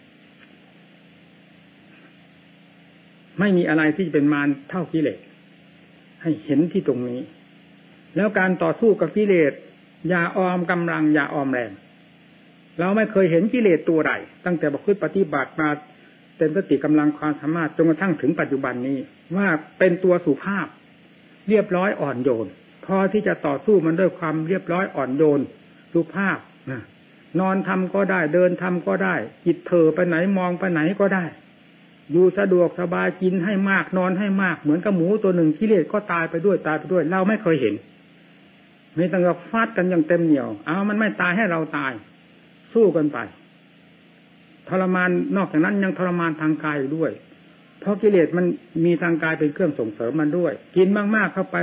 ไม่มีอะไรที่จะเป็นมารเท่ากิเลสให้เห็นที่ตรงนี้แล้วการต่อสู้กับกิเลสอย่าออมกำลังอย่าออมแรงเราไม่เคยเห็นกิเลสตัวใดตั้งแต่ประพฤติปฏิบัติมาเต็มสติกำลังความสามารถจนกระทั่งถึงปัจจุบันนี้ว่าเป็นตัวสุภาพเรียบร้อยอ่อนโยนพอที่จะต่อสู้มันด้วยความเรียบร้อยอ่อนโยนสุภาพนะนอนทำก็ได้เดินทำก็ได้จิตเถอไปไหนมองไปไหนก็ได้อยู่สะดวกสบายกินให้มากนอนให้มากเหมือนกับหมูตัวหนึ่งกิเลสก็ตายไปด้วยตายไปด้วยเราไม่เคยเห็นไม่ต้องกับฟาดกันอย่างเต็มเหนี่ยวเอามันไม่ตายให้เราตายสู้กันไปทรมานนอกจากนั้นยังทรมานทางกายด้วยเพราะกิเลสมันมีทางกายเป็นเครื่องส่งเสริมมันด้วยกินมากๆเข้าไป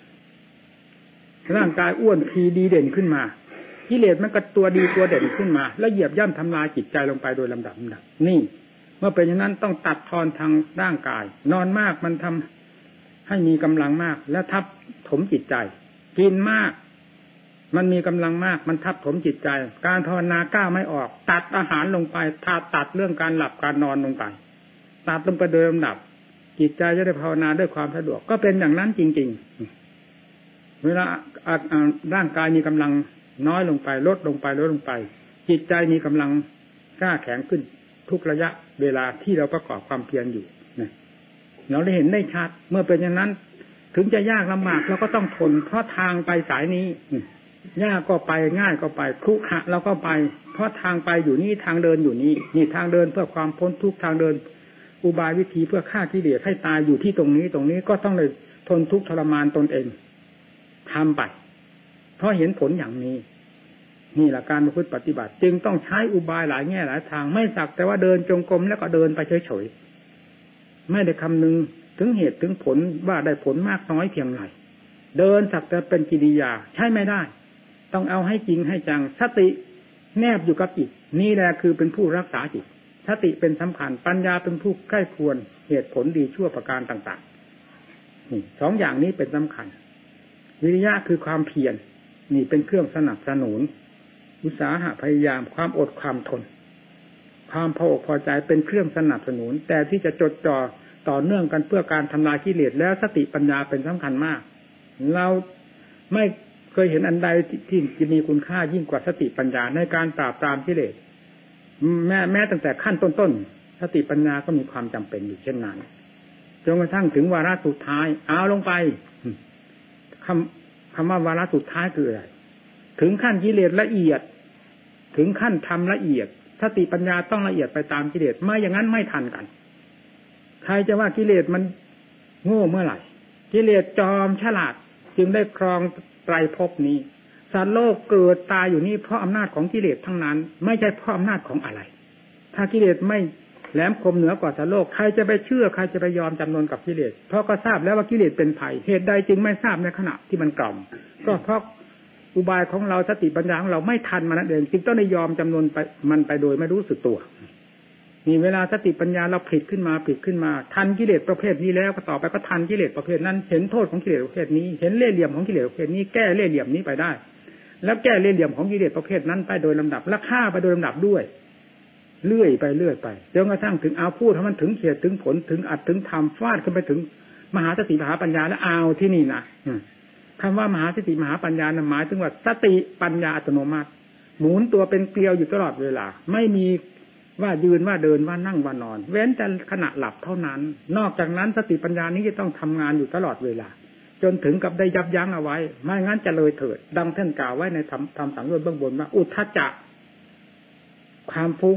ร่างกายอ้วนพีดีเด่นขึ้นมากิเลสมันก็ตัวดีตัวเด่นขึ้นมาแล้วเหยียบย่ำทำลายจิตใจลงไปโดยลำดับลำดับนี่เมื่อเป็นอย่างนั้นต้องตัดทอนทางร่างกายนอนมากมันทำให้มีกำลังมากและทับถมจิตใจกินมากมันมีกำลังมากมันทับถมจิตใจการภาวนาก้าวไม่ออกตัดอาหารลงไปถ้าตัดเรื่องการหลับการนอนลงไปตัดลงไปโดยลำดับจิตใจจะได้ภาวนาด้วยความสะดวกก็เป็นอย่างนั้นจริงๆเวลาร่างกายมีกำลังน้อยลงไปลดลงไปลดลงไปจิตใจมีกำลังกล้าแข็งขึ้นทุกระยะเวลาที่เราประกอบความเพียรอยู่นะเราได้เห็นได้ชัดเมื่อเป็นอย่างนั้นถึงจะยากลำบากเราก็ต้องทนเพราะทางไปสายนี้ยากก็ไปง่ายก็ไปครุขะเราก็ไปเพราะทางไปอยู่นี่ทางเดินอยู่นี่นี่ทางเดินเพื่อความพ้นทุกข์ทางเดินอุบายวิธีเพื่อฆ่ากิเลสให้ตายอยู่ที่ตรงนี้ตรงนี้ก็ต้องเลยทนทุกข์ทรมานตนเองทำไปเพราะเห็นผลอย่างนี้นี่แหละการประพฤติปฏิบัติจึงต้องใช้อุบายหลายแง่หลายทางไม่สักแต่ว่าเดินจงกรมแล้วก็เดินไปเฉยๆไม่ได้คำนึงถึงเหตุถึงผลว่าได้ผลมากน้อยเพียงไรเดินสักแต่เป็นกิริยาใช้ไม่ได้ต้องเอาให้จริงให้จังสติแนบอยู่กับจิตนี่แหละคือเป็นผู้รักษาจิตสติเป็นสำคัญปัญญาเป็นผู้ใกล้ควรเหตุผลดีชั่วประการต่างๆนี่สองอย่างนี้เป็นสำคัญวิริยะคือความเพียรนี่เป็นเครื่องสนับสนุนอุตสาหะพยายามความอดความทนความพออกพอใจเป็นเครื่องสนับสนุนแต่ที่จะจดจ่อต่อเนื่องกันเพื่อการทำลายกิเลสแล้วสติปัญญาเป็นสำคัญมากเราไม่เคยเห็นอันใดที่จะมีคุณค่ายิ่งกว่าสติปัญญาในการปราบปรามกิเลสแม้แม้ตั้งแต่ขั้นต้นๆสติปัญญาก็มีความจำเป็นอยู่เช่นนั้นจนกระทั่งถึงวาระสุดท้ายเอาลงไปคำคำว่าวาระสุดท้ายคืออะไรถึงขั้นกิเลสละเอียดถึงขั้นทำละเอียดสติปัญญาต้องละเอียดไปตามกิเลสไม่อย่างนั้นไม่ทันกันใครจะว่ากิเลสมันโง่เมื่อไหร่กิเลสจอมฉลาดจึงได้ครองไตรภพนี้สัตว์โลกเกิดตายอยู่นี่เพราะอำนาจของกิเลสทั้งนั้นไม่ใช่เพราะอำนาจของอะไรถ้ากิเลสไม่แหลมคมเหนือกว่าสัตว์โลกใครจะไปเชื่อใครจะไปยอมจำนนกับกิเลสเพราะก็ทราบแล้วว่ากิเลสเป็นภัยเหตุใดจึงไม่ทราบในขณะที่มันกล่อมก็เพราะอุบายของเราสติปัญญาของเราไม่ทันมันนั่นเองจึงต้องได้ยอมจำนนไปมันไปโดยไม่รู้สึกตัวมีเวลาสติปัญญาเราผลิตขึ้นมาผลิตขึ้นมาทันกิเลสประเภทนี้แล้วก็ต่อไปก็ทันกิเลสประเภทนั้นเห็นโทษของกิเลสประเภทนี้เห็นเล่ห์เหลี่ยมของกิเลสประเภทนี้แก้เล่ห์เหลี่ยมนี้ไปได้แล้วแก้เล่ห์เหลี่ยมของกิเลสประเภทนั้นไปโดยลำดับและฆ่าไปโดยลำดับด้วยเลื่อยไปเลื่อยไปจนกระทั่งถึงเอาพูดให้มันถึงเขตถึงผลถึงอัดถึงธรรมฟาดขึ้นไปถึงมหาสติมหาปัญญาแล้วเอาที่นี่นะคำว่ามหาสติมหาปัญญานั้นหมายถึงว่าสติปัญญาอัตโนมัติหมุนตัวเป็นเกลียวอยู่ตลอดเวลาไม่มีว่ายืนว่าเดินว่านั่งว่านอนเว้นแต่ขณะหลับเท่านั้นนอกจากนั้นสติปัญญานี้จะต้องทำงานอยู่ตลอดเวลาจนถึงกับได้ยับยั้งเอาไว้ไม่งั้นจะเลยเถิดดังท่านกล่าวไว้ในธรรมธรรมสังโยชน์เบื้องบนว่าอุทธัจจะความฟุ้ง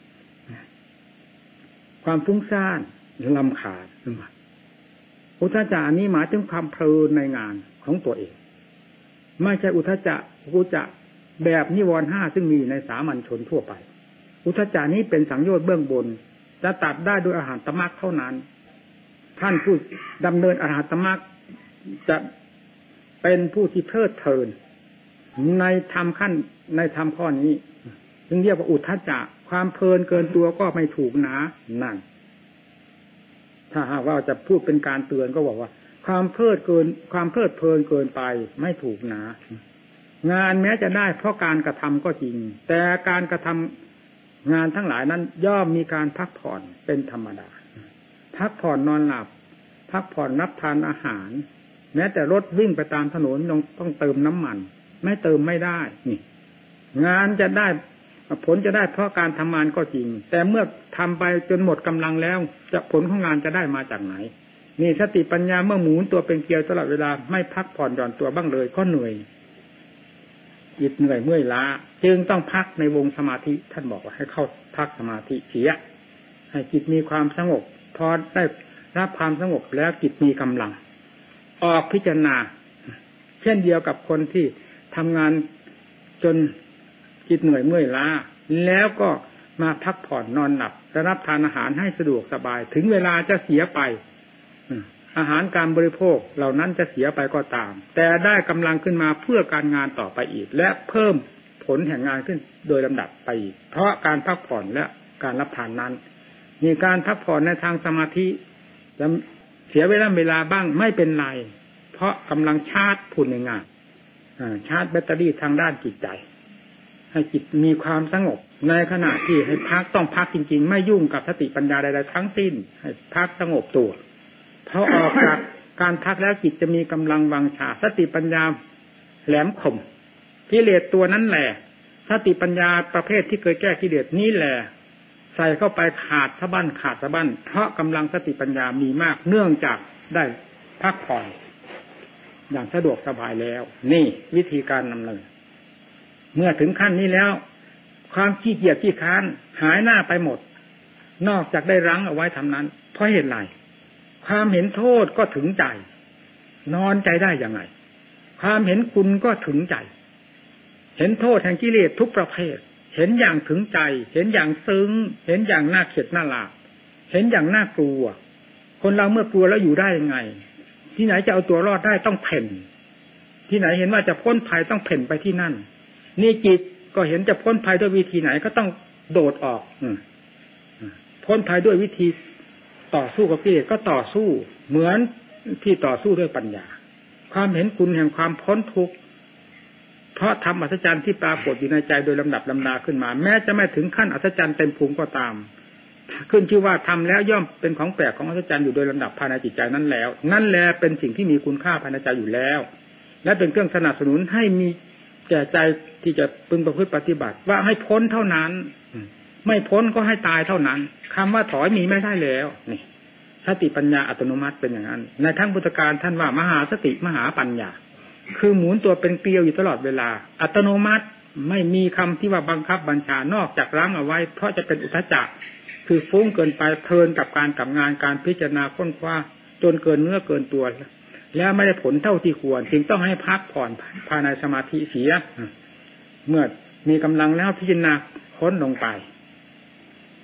ความฟุ้งซ่านรำคาญอุทธัจจะอันนี้หมายถึงความเพลินในงานของตัวเองไม่ใช่อุทธัจจะอุทธัจจะแบบนิวรณ์ห้าซึ่งมีในสามัญชนทั่วไปอุทธัจจะนี้เป็นสังโยชน์เบื้องบนจะตัดได้โดยอาหารตมรรคเท่านั้นท่านผู้ดำเนินอาหารตมรรคจะเป็นผู้ที่เพลิดเพลินในธรรมขั้นในธรรมข้อนี้จึงเรียกว่าอุทธัจจะความเพลินเกินตัวก็ไม่ถูกนะนั่นถ้าหากว่าจะพูดเป็นการเตือนก็บอกว่าความเพลิดเกินความเพลิดเพลินเกินไปไม่ถูกนะงานแม้จะได้เพราะการกระทำก็จริงแต่การกระทำงานทั้งหลายนั้นย่อมมีการพักผ่อนเป็นธรรมดาพักผ่อนนอนหลับพักผ่อนรับทานอาหารแม้แต่รถวิ่งไปตามถนนต้องเติมน้ำมันไม่เติมไม่ได้นี่งานจะได้ผลจะได้เพราะการทำงานก็จริงแต่เมื่อทำไปจนหมดกำลังแล้วจะผลของงานจะได้มาจากไหนนี่สติปัญญาเมื่อหมุนตัวเป็นเกลียวตลอดเวลาไม่พักผ่อนหย่อนตัวบ้างเลยก็เหนื่อยจิตเหนื่อยเมื่อยล้าจึงต้องพักในวงสมาธิท่านบอกว่าให้เข้าพักสมาธิเสียให้จิตมีความสงบพอได้รับความสงบแล้วจิตมีกำลังออกพิจารณาเช่นเดียวกับคนที่ทำงานจนจิตเหนื่อยเมื่อยล้าแล้วก็มาพักผ่อนนอนหลับรับทานอาหารให้สะดวกสบายถึงเวลาจะเสียไปอาหารการบริโภคเหล่านั้นจะเสียไปก็ตามแต่ได้กำลังขึ้นมาเพื่อการงานต่อไปอีกและเพิ่มผลแห่งงานขึ้นโดยลำดับไปอีกเพราะการพักผ่อนและการรับทานนั้นมีการพักผ่อนในทางสมาธิเสียเวลาเวลาบ้างไม่เป็นไรเพราะกำลังชาร์จผลในงานชาร์จแบตเตอรี่ทางด้านจิตใจให้จิตมีความสงบในขณะที่ให้พักต้องพักจริงๆไม่ยุ่งกับสติปัญญาใดๆทั้งสิ้นให้พักสงบตัวเพราะออกจากการพักแล้วจิตจะมีกำลังวังชาสติปัญญาแหลมคมกิเลสตัวนั้นแหละสติปัญญาประเภทที่เคยแก้กิเลสนี้แหละใส่เข้าไปขาดสะบั้นขาดสะบั้นเพราะกำลังสติปัญญามีมากเนื่องจากได้พักผ่อนอย่างสะดวกสบายแล้วนี่วิธีการดำเนินเมื่อถึงขั้นนี้แล้วความขี้เกียจขี้ค้านหายหน้าไปหมดนอกจากได้รั้งเอาไว้ทำนั้นเพราะเหตุไรความเห็นโทษก็ถึงใจนอนใจได้ยังไงความเห็นคุณก็ถึงใจเห็นโทษแห่งกิเลสทุกประเภทเห็นอย่างถึงใจเห็นอย่างซึ้งเห็นอย่างน่าเข็ดน่าลาเห็นอย่างน่ากลัวคนเราเมื่อกลัวแล้วอยู่ได้ยังไงที่ไหนจะเอาตัวรอดได้ต้องเพ่นที่ไหนเห็นว่าจะพ้นภัยต้องเพ่นไปที่นั่นนี่จิตก็เห็นจะพ้นภัยด้วยวิธีไหนก็ต้องโดดออกพ้นภัยด้วยวิธีต่อสู้กับกิเลสก็ต่อสู้เหมือนที่ต่อสู้ด้วยปัญญาความเห็นคุณแห่งความพ้นทุกข์เพราะธรรมอัศจรรย์ที่ปรากฏอยู่ในใจโดยลำดับลำดาขึ้นมาแม้จะไม่ถึงขั้นอัศจรรย์เต็มภูมิก็ตามขึ้นชื่อว่าทำแล้วย่อมเป็นของแปลกของอัศจรรย์อยู่โดยลำดับภายในจิตใจนั้นแล้วนั่นแหละเป็นสิ่งที่มีคุณค่าภายในใจอยู่แล้วและเป็นเครื่องสนับสนุนให้มีแก่ใจที่จะพึงประพฤติปฏิบัติว่าให้พ้นเท่านั้นไม่พ้นก็ให้ตายเท่านั้นคำว่าถอยมีไม่ได้แล้วนี่สติปัญญาอัตโนมัติเป็นอย่างนั้นในทั้งพุทธการท่านว่ามหาสติมหาปัญญาคือหมุนตัวเป็นเกลียวอยู่ตลอดเวลาอัตโนมัติไม่มีคำที่ว่าบังคับบัญชานอกจากรั้งเอาไว้เพราะจะเป็นอุทธัจจะคือฟุ้งเกินไปเพลินกับการกับงานการพิจารณาค้นคว้าจนเกินเนื้อเกินตัวแล้วไม่ได้ผลเท่าที่ควรจึงต้องให้พักผ่อนภายในสมาธิเสียเมื่อมีกำลังแล้วพิจารณาค้นลงไป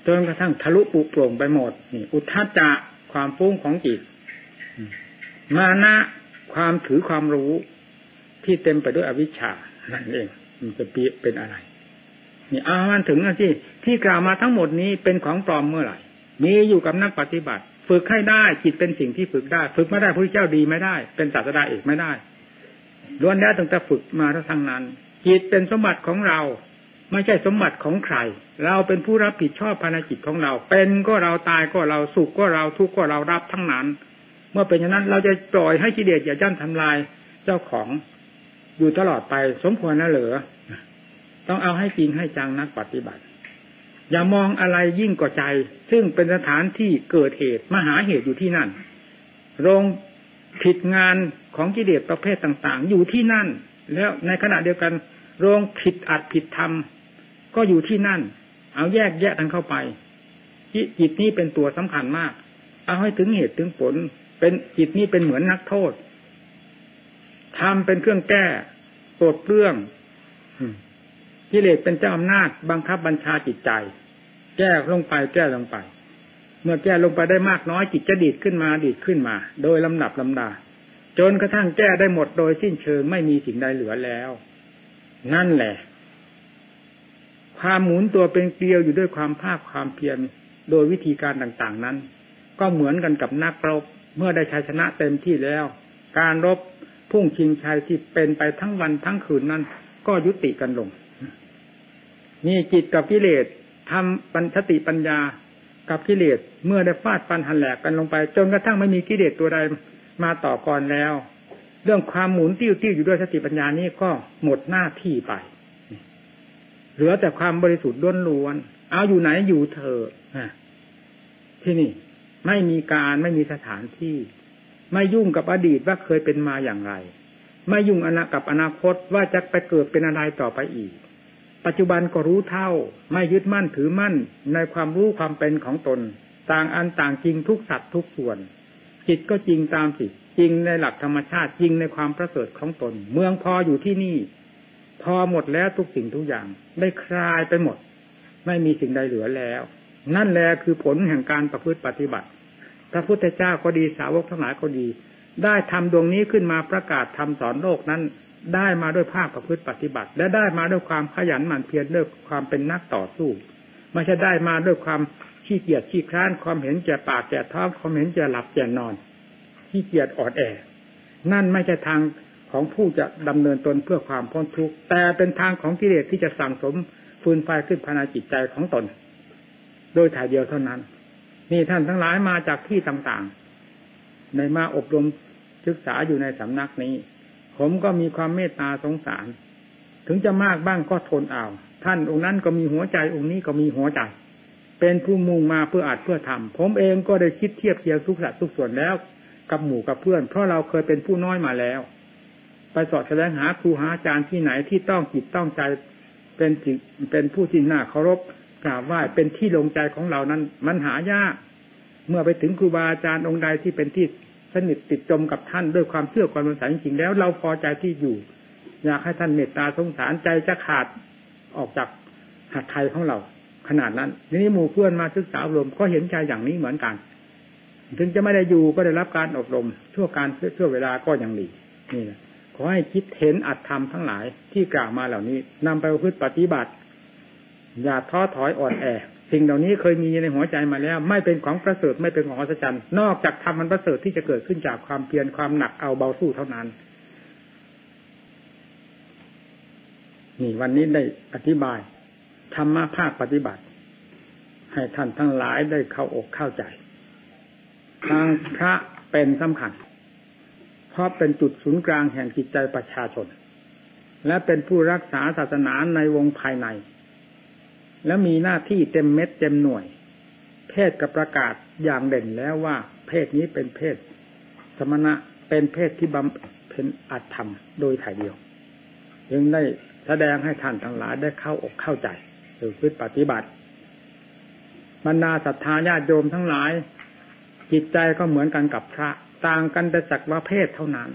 จนกระทั่งทะลุปุโปร่งไปหมดนี่อุทธัจจะความฟุ้งของจิตมานะความถือความรู้ที่เต็มไปด้วยอวิชชานั่นเองมันจะเป็นอะไรนี่เอามันถึงนะที่ที่กล่าวมาทั้งหมดนี้เป็นของปลอมเมื่อไหร่มีอยู่กับนักปฏิบัติฝึกให้ได้จิตเป็นสิ่งที่ฝึกได้ฝึกไม่ได้พระพุทธเจ้าดีไม่ได้เป็นศาสดาเอกไม่ได้ล้วนแล้วตั้งแต่ฝึกมาทั้งนั้นจิตเป็นสมบัติของเราไม่ใช่สมบัติของใครเราเป็นผู้รับผิดชอบภายในจิตของเราเป็นก็เราตายก็เราสุขก็เราทุกข์ก็เรารับทั้งนั้นเมื่อเป็นอย่างนั้นเราจะปล่อยให้กิเลสอย่าย่ำทำลายเจ้าของอยู่ตลอดไปสมควรนะเหรอต้องเอาให้จริงให้จังนักปฏิบัติอย่ามองอะไรยิ่งกว่าใจซึ่งเป็นสถานที่เกิดเหตุมหาเหตุอยู่ที่นั่นโรงผิดงานของกิเลสประเภทต่างๆอยู่ที่นั่นแล้วในขณะเดียวกันโรงผิดอัดผิดธรรมก็อยู่ที่นั่นเอาแยกแยะกันเข้าไปจิตนี้เป็นตัวสำคัญมากเอาให้ถึงเหตุถึงผลเป็นจิตนี้เป็นเหมือนนักโทษธรรมเป็นเครื่องแก้ปลดเปลื้องกิเลสเป็นเจ้าอำนาจบังคับบัญชาจิตใจแก้ลงไปแก้ลงไปเมื่อแก้ลงไปได้มากน้อยจิตจะดีดขึ้นมาดีดขึ้นมาโดยลำดับลำดาจนกระทั่งแก้ได้หมดโดยสิ้นเชิงไม่มีสิ่งใดเหลือแล้วนั่นแหละความหมุนตัวเป็นเกลียวอยู่ด้วยความภาคความเพียรโดยวิธีการต่างๆนั้นก็เหมือนกันกับนักรบเมื่อได้ชัยชนะเต็มที่แล้วการรบพุ่งชิงชัยที่เป็นไปทั้งวันทั้งคืนนั้นก็ยุติกันลงนี่จิตกับกิเลสทำปัญสติปัญญากับกิเลสเมื่อได้ฟาดฟันหันแหลกกันลงไปจนกระทั่งไม่มีกิเลสตัวใดมาต่อก่อนแล้วเรื่องความหมุนติ้วติ้วอยู่ด้วยสติปัญญานี้ก็หมดหน้าที่ไปเหลือแต่ความบริสุทธิ์ล้วนๆเอาอยู่ไหนอยู่เถอะที่นี่ไม่มีการไม่มีสถานที่ไม่ยุ่งกับอดีตว่าเคยเป็นมาอย่างไรไม่ยุ่งอนากับอนาคตว่าจะไปเกิดเป็นอะไรต่อไปอีกปัจจุบันก็รู้เท่าไม่ยึดมั่นถือมั่นในความรู้ความเป็นของตนต่างอันต่างจริงทุกสัตว์ทุกส่วนจิตก็จริงตามจิตจริงในหลักธรรมชาติจริงในความประเสริฐของตนเมืองพออยู่ที่นี่พอหมดแล้วทุกสิ่งทุกอย่างได้คลายไปหมดไม่มีสิ่งใดเหลือแล้วนั่นแหละคือผลแห่งการประพฤติปฏิบัติพระพุทธเจ้าก็ดีสาวกทั้งหลายก็ดีได้ทำดวงนี้ขึ้นมาประกาศทำสอนโลกนั้นได้มาด้วยภาคประพฤติปฏิบัติและได้มาด้วยความขยันหมั่นเพียรด้วยความเป็นนักต่อสู้ไม่ใช่ได้มาด้วยความขี้เกียจขี้คร้านความเห็นแก่ปากแก่ท้องความเห็นแก่หลับแก่นอนขี้เกียจอ่อนแอนั่นไม่ใช่ทางของผู้จะดำเนินตนเพื่อความพ้นทุกข์แต่เป็นทางของกิเลสที่จะสั่งสมฟืนไฟขึ้นภายในจิตใจของตนโดยถ่ายเดียวเท่านั้นนี่ท่านทั้งหลายมาจากที่ต่างๆในมาอบรมศึกษาอยู่ในสำนักนี้ผมก็มีความเมตตาสงสารถึงจะมากบ้างก็ทนเอาท่านองค์นั้นก็มีหัวใจองค์นี้ก็มีหัวใจเป็นผู้มุ่งมาเพื่ออาจเพื่อทำผมเองก็ได้คิดเทียบเทียงทุกสัดทุกส่วนแล้วกับหมู่กับเพื่อนเพราะเราเคยเป็นผู้น้อยมาแล้วไปสอดแสวงหาครูหาอาจารย์ที่ไหนที่ต้องจิตต้องใจเป็นเป็นผู้ที่น่าเคารพกราบไหว้เป็นที่ลงใจของเรานั้นมันหายากเมื่อไปถึงครูบาอาจารย์องค์ใดที่เป็นที่สนิทติดจมกับท่านด้วยความเชื่อความสงสัยจริงๆแล้วเราพอใจที่อยู่อยากให้ท่านเมตตาสงสารใจจะขาดออกจากหัตถ์ไทยของเราขนาดนั้นทีนี้หมู่เพื่อนมาศึกษาอบรมก็เห็นใจอย่างนี้เหมือนกันถึงจะไม่ได้อยู่ก็ได้รับการอบรมชั่วการชั่วเวลาก็ยังดีนี่นะขอให้คิดเห็นอัตธรรมทั้งหลายที่กล่าวมาเหล่านี้นำไปประพฤติปฏิบัติอย่าท้อถอยอ่อนแอสิ่งเหล่านี้เคยมีในหัวใจมาแล้วไม่เป็นของประเสริฐไม่เป็นของอัศจรรย์นอกจากธรรมมันประเสริฐที่จะเกิดขึ้นจากความเพียรความหนักเอาเบาสู้เท่านั้นนี่วันนี้ได้อธิบายธรรมะภาคปฏิบัติให้ท่านทั้งหลายได้เข้าอกเข้าใจทางพระเป็นสำคัญเพราะเป็นจุดศูนย์กลางแห่งจิตใจประชาชนและเป็นผู้รักษาศาสนาในวงภายในและมีหน้าที่เต็มเม็ดเต็มหน่วยเพศกับประกาศอย่างเด่นแล้วว่าเพศนี้เป็นเพศสมณะเป็นเพศที่บำเพ็ญอัตธรรมโดยถ่ายเดียวจึงได้แสดงให้ท่านทั้งหลายได้เข้าอกเข้าใจคือพฤติปฏิบัติบรรดาศรัทธาญาติโยมทั้งหลายจิตใจก็เหมือนกันกับพระต่างกันแต่สักว่าเพศเท่านั้น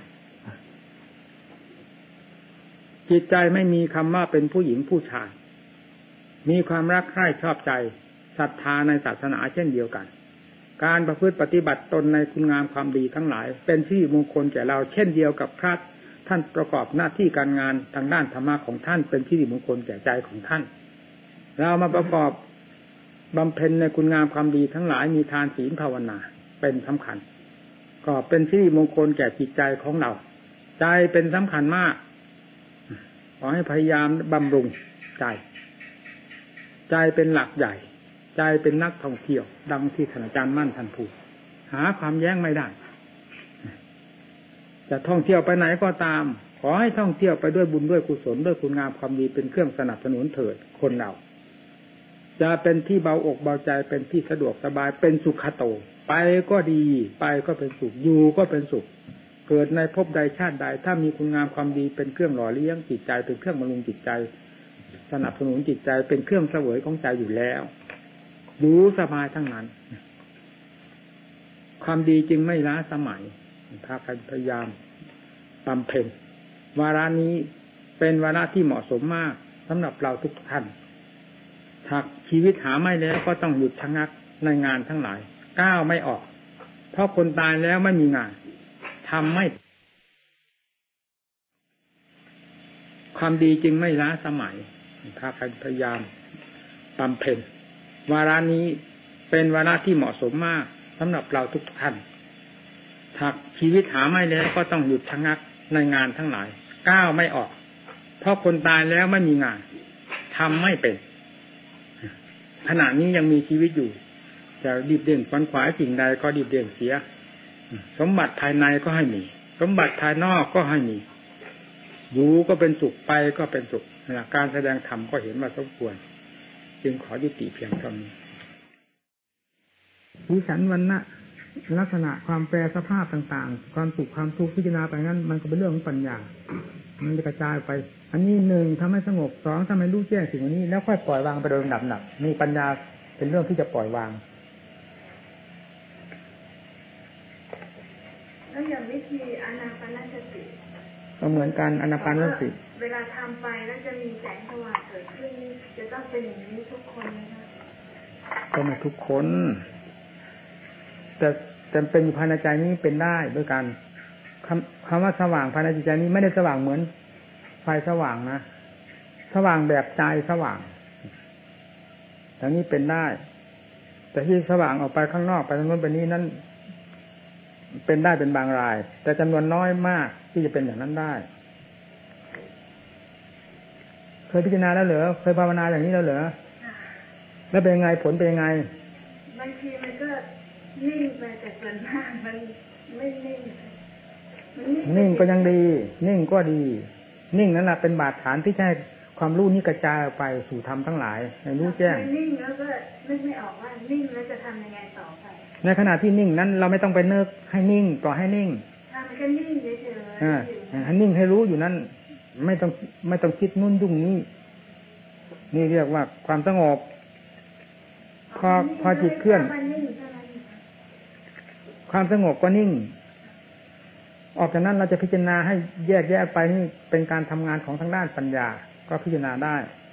จิตใจไม่มีคำว่าเป็นผู้หญิงผู้ชายมีความรักใคร่ชอบใจศรัทธาในศาสนาเช่นเดียวกันการประพฤติปฏิบัติตนในคุณงามความดีทั้งหลายเป็นที่มงคลแก่เราเช่นเดียวกับพระท่านประกอบหน้าที่การงานทางด้านธรรมะของท่านเป็นที่มงคลแก่ใจของท่านเรามาประกอบบำเพ็ญในคุณงามความดีทั้งหลายมีทานศีลภาวนาเป็นสำคัญก็เป็นที่มงคลแก่จิตใจของเราใจเป็นสำคัญมากขอให้พยายามบำรุงใจใจเป็นหลักใหญ่ใจเป็นนักท่องเที่ยวดังที่ท่านอาจารย์มั่นท่านพูดหาความแย้งไม่ได้จะท่องเที่ยวไปไหนก็ตามขอให้ท่องเที่ยวไปด้วยบุญด้วยกุศลด้วยคุณงามความดีเป็นเครื่องสนับสนุนเถิดคนเราจะเป็นที่เบาอกเบาใจเป็นที่สะดวกสบายเป็นสุขโตไปก็ดีไปก็เป็นสุขอยู่ก็เป็นสุขเกิดในภพใดชาติใดถ้ามีคุณงามความดีเป็นเครื่องหล่อเลี้ยงจิตใจเป็นเครื่องบำรุงจิตใจสนับสนุนจิตใจเป็นเครื่องเสวยของใจอยู่แล้วรู้สบายทั้งนั้นความดีจึงไม่ล้าสมัยถ้าพยายามบำเพ็ญวาระนี้เป็นวาระที่เหมาะสมมากสำหรับเราทุกท่านหากชีวิตหาไม่แล้วก็ต้องหยุดชะงักในงานทั้งหลายก้าวไม่ออกเพราะคนตายแล้วไม่มีงานทำไม่ความดีจึงไม่ล้าสมัยถ้าพยายามบำเพ็ญวาระนี้เป็นวาระที่เหมาะสมมากสำหรับเราทุกท่านหากชีวิตหาไม่แล้วก็ต้องหยุดชะงักในงานทั้งหลายก้าวไม่ออกเพราะคนตายแล้วไม่มีงานทำไม่เป็นขณะนี้ยังมีชีวิตอยู่จะรีบเร่งขวนขวายสิ่งใดก็รีบเร่งเสียสมบัติภายในก็ให้มีสมบัติภายนอกก็ให้มีอยู่ก็เป็นสุขไปก็เป็นสุขการแสดงธรรมก็เห็นว่าสมควรจึงขอยุติเพียงเท่านี้วิสันวรรณะลักษณะความแปรสภาพต่างๆความสุขความทุกข์พิจารณาไปนั้นมันก็เป็นเรื่องของปัญญามันจะกระจายไปอันนี้หนึ่งทำให้สงบสองทำให้รู้แจ้งสิ่งนี้แล้วค่อยปล่อยวางไปโดยลำดับหนักมีปัญญาเป็นเรื่องที่จะปล่อยวางแล้วอย่างวิธีอานาปานสติก็เหมือนกันอานาปานสติเวลาทำไปแล้วจะมีแสงสว่างเกิดขึ้นจะต้องเป็นอย่างนี้ทุกคนไหมคะก็ไม่ทุกคนแต่แต่เป็นอยู่ภายในใจนี้เป็นได้ด้วยกันคำคำว่าสว่างภายในจิตใจนี้ไม่ได้สว่างเหมือนไฟสว่างนะสว่างแบบใจสว่างอย่างนี้เป็นได้แต่ที่สว่างออกไปข้างนอกไปทางโน้นไปนี้นั้นเป็นได้เป็นบางรายแต่จำนวนน้อยมากที่จะเป็นอย่างนั้นได้เคยพิจารณาแล้วเหรอเคยภาวนาอย่างนี้แล้วเหรอแล้วเป็นยังไงผลเป็นยังไงบางทีมันก็นิ่งไปแต่ส่วนมากมันไม่นิ่งนิ่งก็ยังดีนิ่งก็ดีนิ่งนั่นแหละเป็นบาดฐานที่ให้ความรู้นี้กระจายออกไปสู่ธรรมทั้งหลายให้รู้แจ้งนิ่งแล้วก็นึกไม่ออกว่านิ่งแล้วจะทำยังไงต่อไปในขณะที่นิ่งนั้นเราไม่ต้องไปนึกให้นิ่งปล่อยให้นิ่งทำแค่นิ่งเฉยๆอ่าให้นิ่งให้รู้อยู่นั้นไม่ต้องไม่ต้องคิดนู่นยุ่งนี่นี่เรียกว่าความสงบพอพอจิตเคลื่อนความสงบก็นิ่งออกจากนั้นเราจะพิจารณาให้แยกแยะไปนี่เป็นการทำงานของทางด้านปัญญาก็พิจารณาได้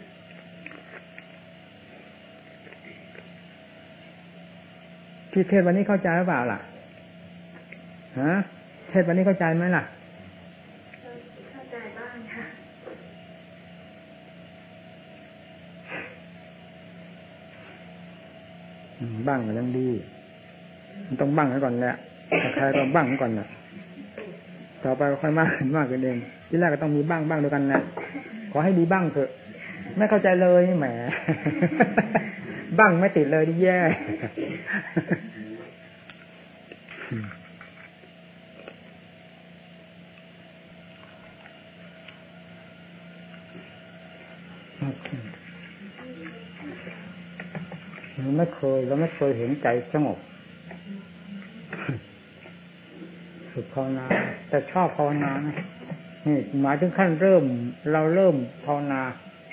ที่เทศวันนี้เข้าใจหรือเปล่าล่ะฮะเทศวันนี้เข้าใจไหมล่ะเข้าใจบ้างค่ะบ้างยังดีมันต้องบ้างไว้ก่อนแหละใครก็บ้างไว้ก่อนน่ะต่อไปก็ค่อยมากขึ้นมากขึ้นเองที่แรกก็ต้องมีบ้างบ้างด้วยกันแหละขอให้ดีบ้างเถอะไม่เข้าใจเลยแหมบ้างไม่ติดเลยดิแย่เราไม่เคยเราไม่เคยเห็นใจสงบฝึกภาวนาแต่ชอบภาวนานี่หมายถึงขั้นเริ่มเราเริ่มภาวนา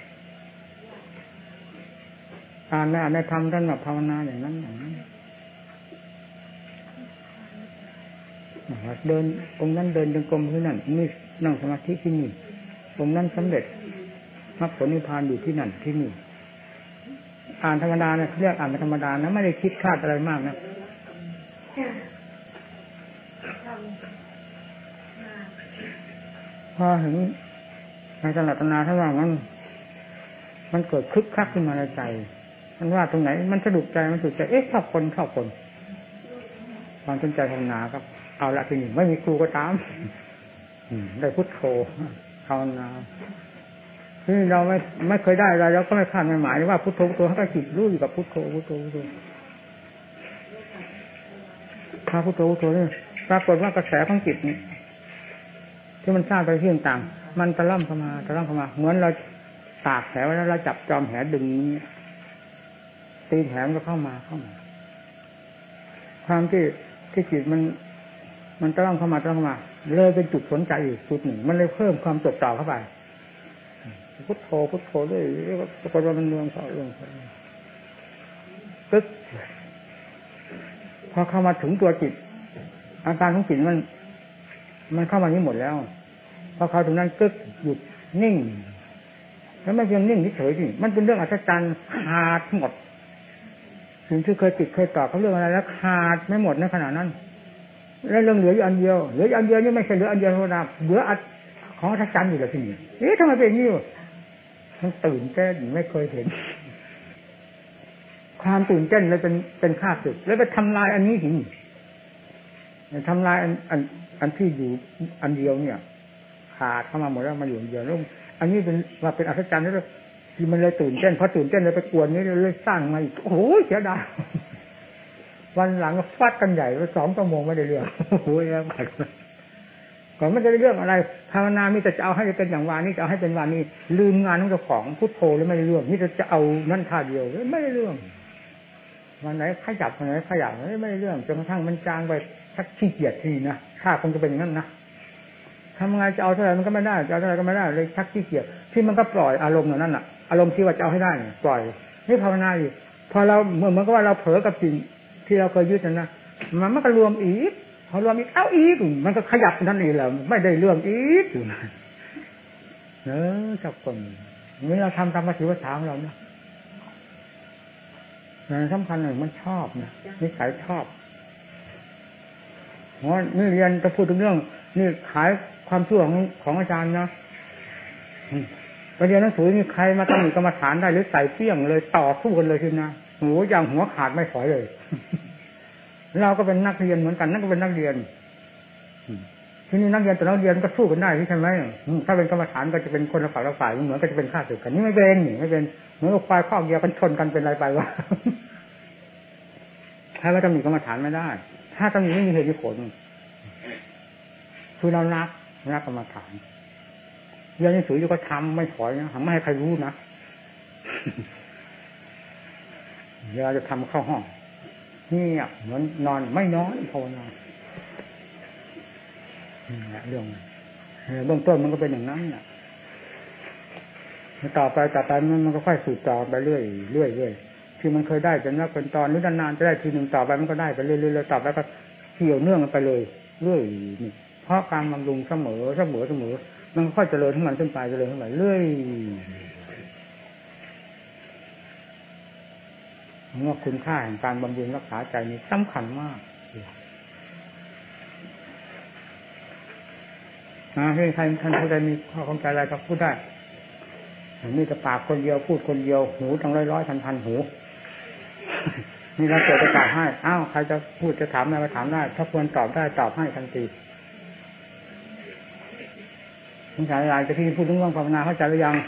อ่านในอ่านในธรรมท่านแบบภาวนาอย่างนั้นอย่างนั้นเดินตรงนั้นเดินจงกรมที่นั่นนี่นั่งสมาธิที่นี่ตรงนั้นสำเร็จมรรคผลนิพพานอยู่ที่นั่นที่นี่อ่านธรรมดาเนี่ยเรียกอ่านธรรมดานะไม่ได้คิดคาดอะไรมากนะพอถึงในจังหวัดตนาถ้าว่ามันมันเกิดคึกคักขึ้นมาในใจมันว่าตรงไหนมันสะดุดใจมันสะดุดใจเอ๊ะชอบคนชอบคนความสนใจภาวนาครับเอาละทีนี้ไม่มีครูก็ตามได้พุทโธภาวนาที่เราไม่ไม่เคยได้อะไรเราก็ไม่คาดไม่หมายว่าพุทโธพุทโธเขาก็จิตรู้อยู่กับพุทโธพุทโธพุทโธถ้าพุทโธพุทโธนี่ปรากฏว่ากระแสของจิตนี่ที่มันสร้างไปที่ต่างๆมันตะล่อมเข้ามาตะล่อมเข้ามาเหมือนเราตากแหไว้แล้วเราจับจอมแหดึงนี้ตีแหมก็เข้ามาเข้ามาความที่ที่จิตมันมันตะล่อมเข้ามาตะล่อมเข้ามาเลยเป็นจุดสนใจอีกจุดหนึ่งมันเลยเพิ่มความจดจ่อเข้าไปพุทโธพุทโธด้วยปรากฏว่ามันเรื่องเขาเรื่องเขาตึ๊กพอเข้ามาถึงตัวจิตอาการของจิตมันมันเข้ามานี้หมดแล้วพอเข้าถึงนั้นตึ๊กหยุดนิ่งแล้วไม่เพียงนิ่งเฉยๆนี่มันเป็นเรื่องอัศจรรย์ขาดหมดสิ่งที่เคยติดเคยต่อเขาเรื่องอะไรแล้วขาดไม่หมดในขณะนั้นแล้วเรื่องเหลืออยู่อันเดียวเหลืออยู่อันเดียวนี่ไม่ใช่เหลืออันเดียวธรรมดาเหลืออันของอัศจรรย์อยู่แล้วที่นี่เอ๊ะทำไมเป็นอย่างนี้มันตื่นเต้นไม่เคยเห็นความตื่นเต้นเลยเป็นเป็นข้าศึกแล้วไปทำลายอันนี้หินทำลายอันอันอันที่อยู่อันเดียวเนี่ยขาดเข้ามาหมดแล้วมาอยู่อันเดียวแล้วอันนี้เป็นว่าเป็นอัศจรรย์แล้วที่มันเลยตื่นเต้นพอตื่นเต้นเลยไปกวนนี้เลยสร้างมาอีกโอ้โหเสียดายวันหลังก็ฟาดกันใหญ่ไปสองชั่วโมงไม่ได้เรื่องโอ้โหแล้วไปก่อนไม่ได้เรื่องอะไรภาวนามีแต่จะเอาให้เป็นอย่างวานี้จะเอาให้เป็นวานี้ลืมงานของเจ้าของพุทโธแล้วไม่ได้เรื่องนี่จะเอานั่นท่าเดียวไม่ได้เรื่องวันไหนขยับวันไหนขยับไม่ได้เรื่องจนกระทั่งมันจางไปสักขี้เกียจทีนะถ้าคงจะเป็นอย่างนั้นนะทำไงจะเอาเท่าไหร่มันก็ไม่ได้จะเอาเท่าไหร่ก็ไม่ได้เลยชักขี้เกียจที่มันก็ปล่อยอารมณ์นั่นน่ะอารมณ์ที่ว่าจะเอาให้ได้ปล่อยนี่ภาวนาอยู่พอเราเหมือนเหมือนกับว่าเราเผลอกับสิ่งที่เราเคยยึดนั่นนะมันมันก็รวมอีกพอรวมอีกเอ้าอีกมันก็ขยับนั่นเองแหละไม่ได้เรื่องอีกอยู่นะเออจับคนนี่เราทำตามปฏิวัติทางเราเนี่ยสำคัญหนึ่งมันชอบนะนิสัยชอบเพราะนี่เรียนจะพูดถึงเรื่องนี่ขายความชั่วของของอาจารย์นะไปเรียนหนังสือนี่ใครมาตั้งกรรมฐานได้หรือใส่เปี้ยงเลยต่อสู้กันเลยทีนะโหอย่างหัวขาดไม่ถอยเลยเราก็เป็นนักเรียนเหมือนกันนั่นก็เป็นนักเรียนที่นี่นักเรียนแต่นักเรียนก็สู้กันได้ใช่ไหมถ้าเป็นกรรมฐานก็จะเป็นคนละฝ่ายละฝ่ายเหมือนก็จะเป็นข้าศึกกันนี่ไม่เป็นนี่ไม่เป็นเหมือนกับควายข้อเดียวกันชนกันเป็นไรไปวะถ้าว่าจะมีกรรมฐานไม่ได้ถ้าต้องมีไม่มีเหตุผลคือเรารักรักกรรมฐานเรียนหนังสืออยู่ก็ทำไม่ถอยนะไม่ให้ใครรู้นะเวลาจะทำเข้าห้องนี่เหมือนนอนไม่นอนภาวนาเรื่องเบื้องต้นมันก็เป็นอย่างนั้นแหละต่อไปต่อไปมันมันก็ค่อยสืบต่อไปเรื่อยเรื่อยเรื่อยที่มันเคยได้จนว่าเป็นตอนหรือนานๆจะได้ทีหนึ่งต่อไปมันก็ได้ไปเรื่อยๆต่อไปก็เกี่ยวเนื่องกันไปเลยเรื่อยนี่เพราะการบำรุงเสมอเสมอเสมอมันค่อยเจริญขึ้นมาขึ้นไปเจริญขึ้นไปเรื่อยว่าคุณค่าแห่งการบำรุงรักษาใจนี่สำคัญมากนะให้ใครท่านผู้ใดมีข้อข้องใจอะไรก็พูดได้มีแต่ปากคนเดียวพูดคนเดียวหูทั้งร้อยร้อยพันพันหูนี่เราเกิดจะตอบให้อ้าวใครจะพูดจะถามอะไรมาถามได้ถ้าควรตอบได้ตอบให้ทันทีคุณสายลายจะพี่พูดถึงเรื่องภาวนาเข้าใจหรือยัง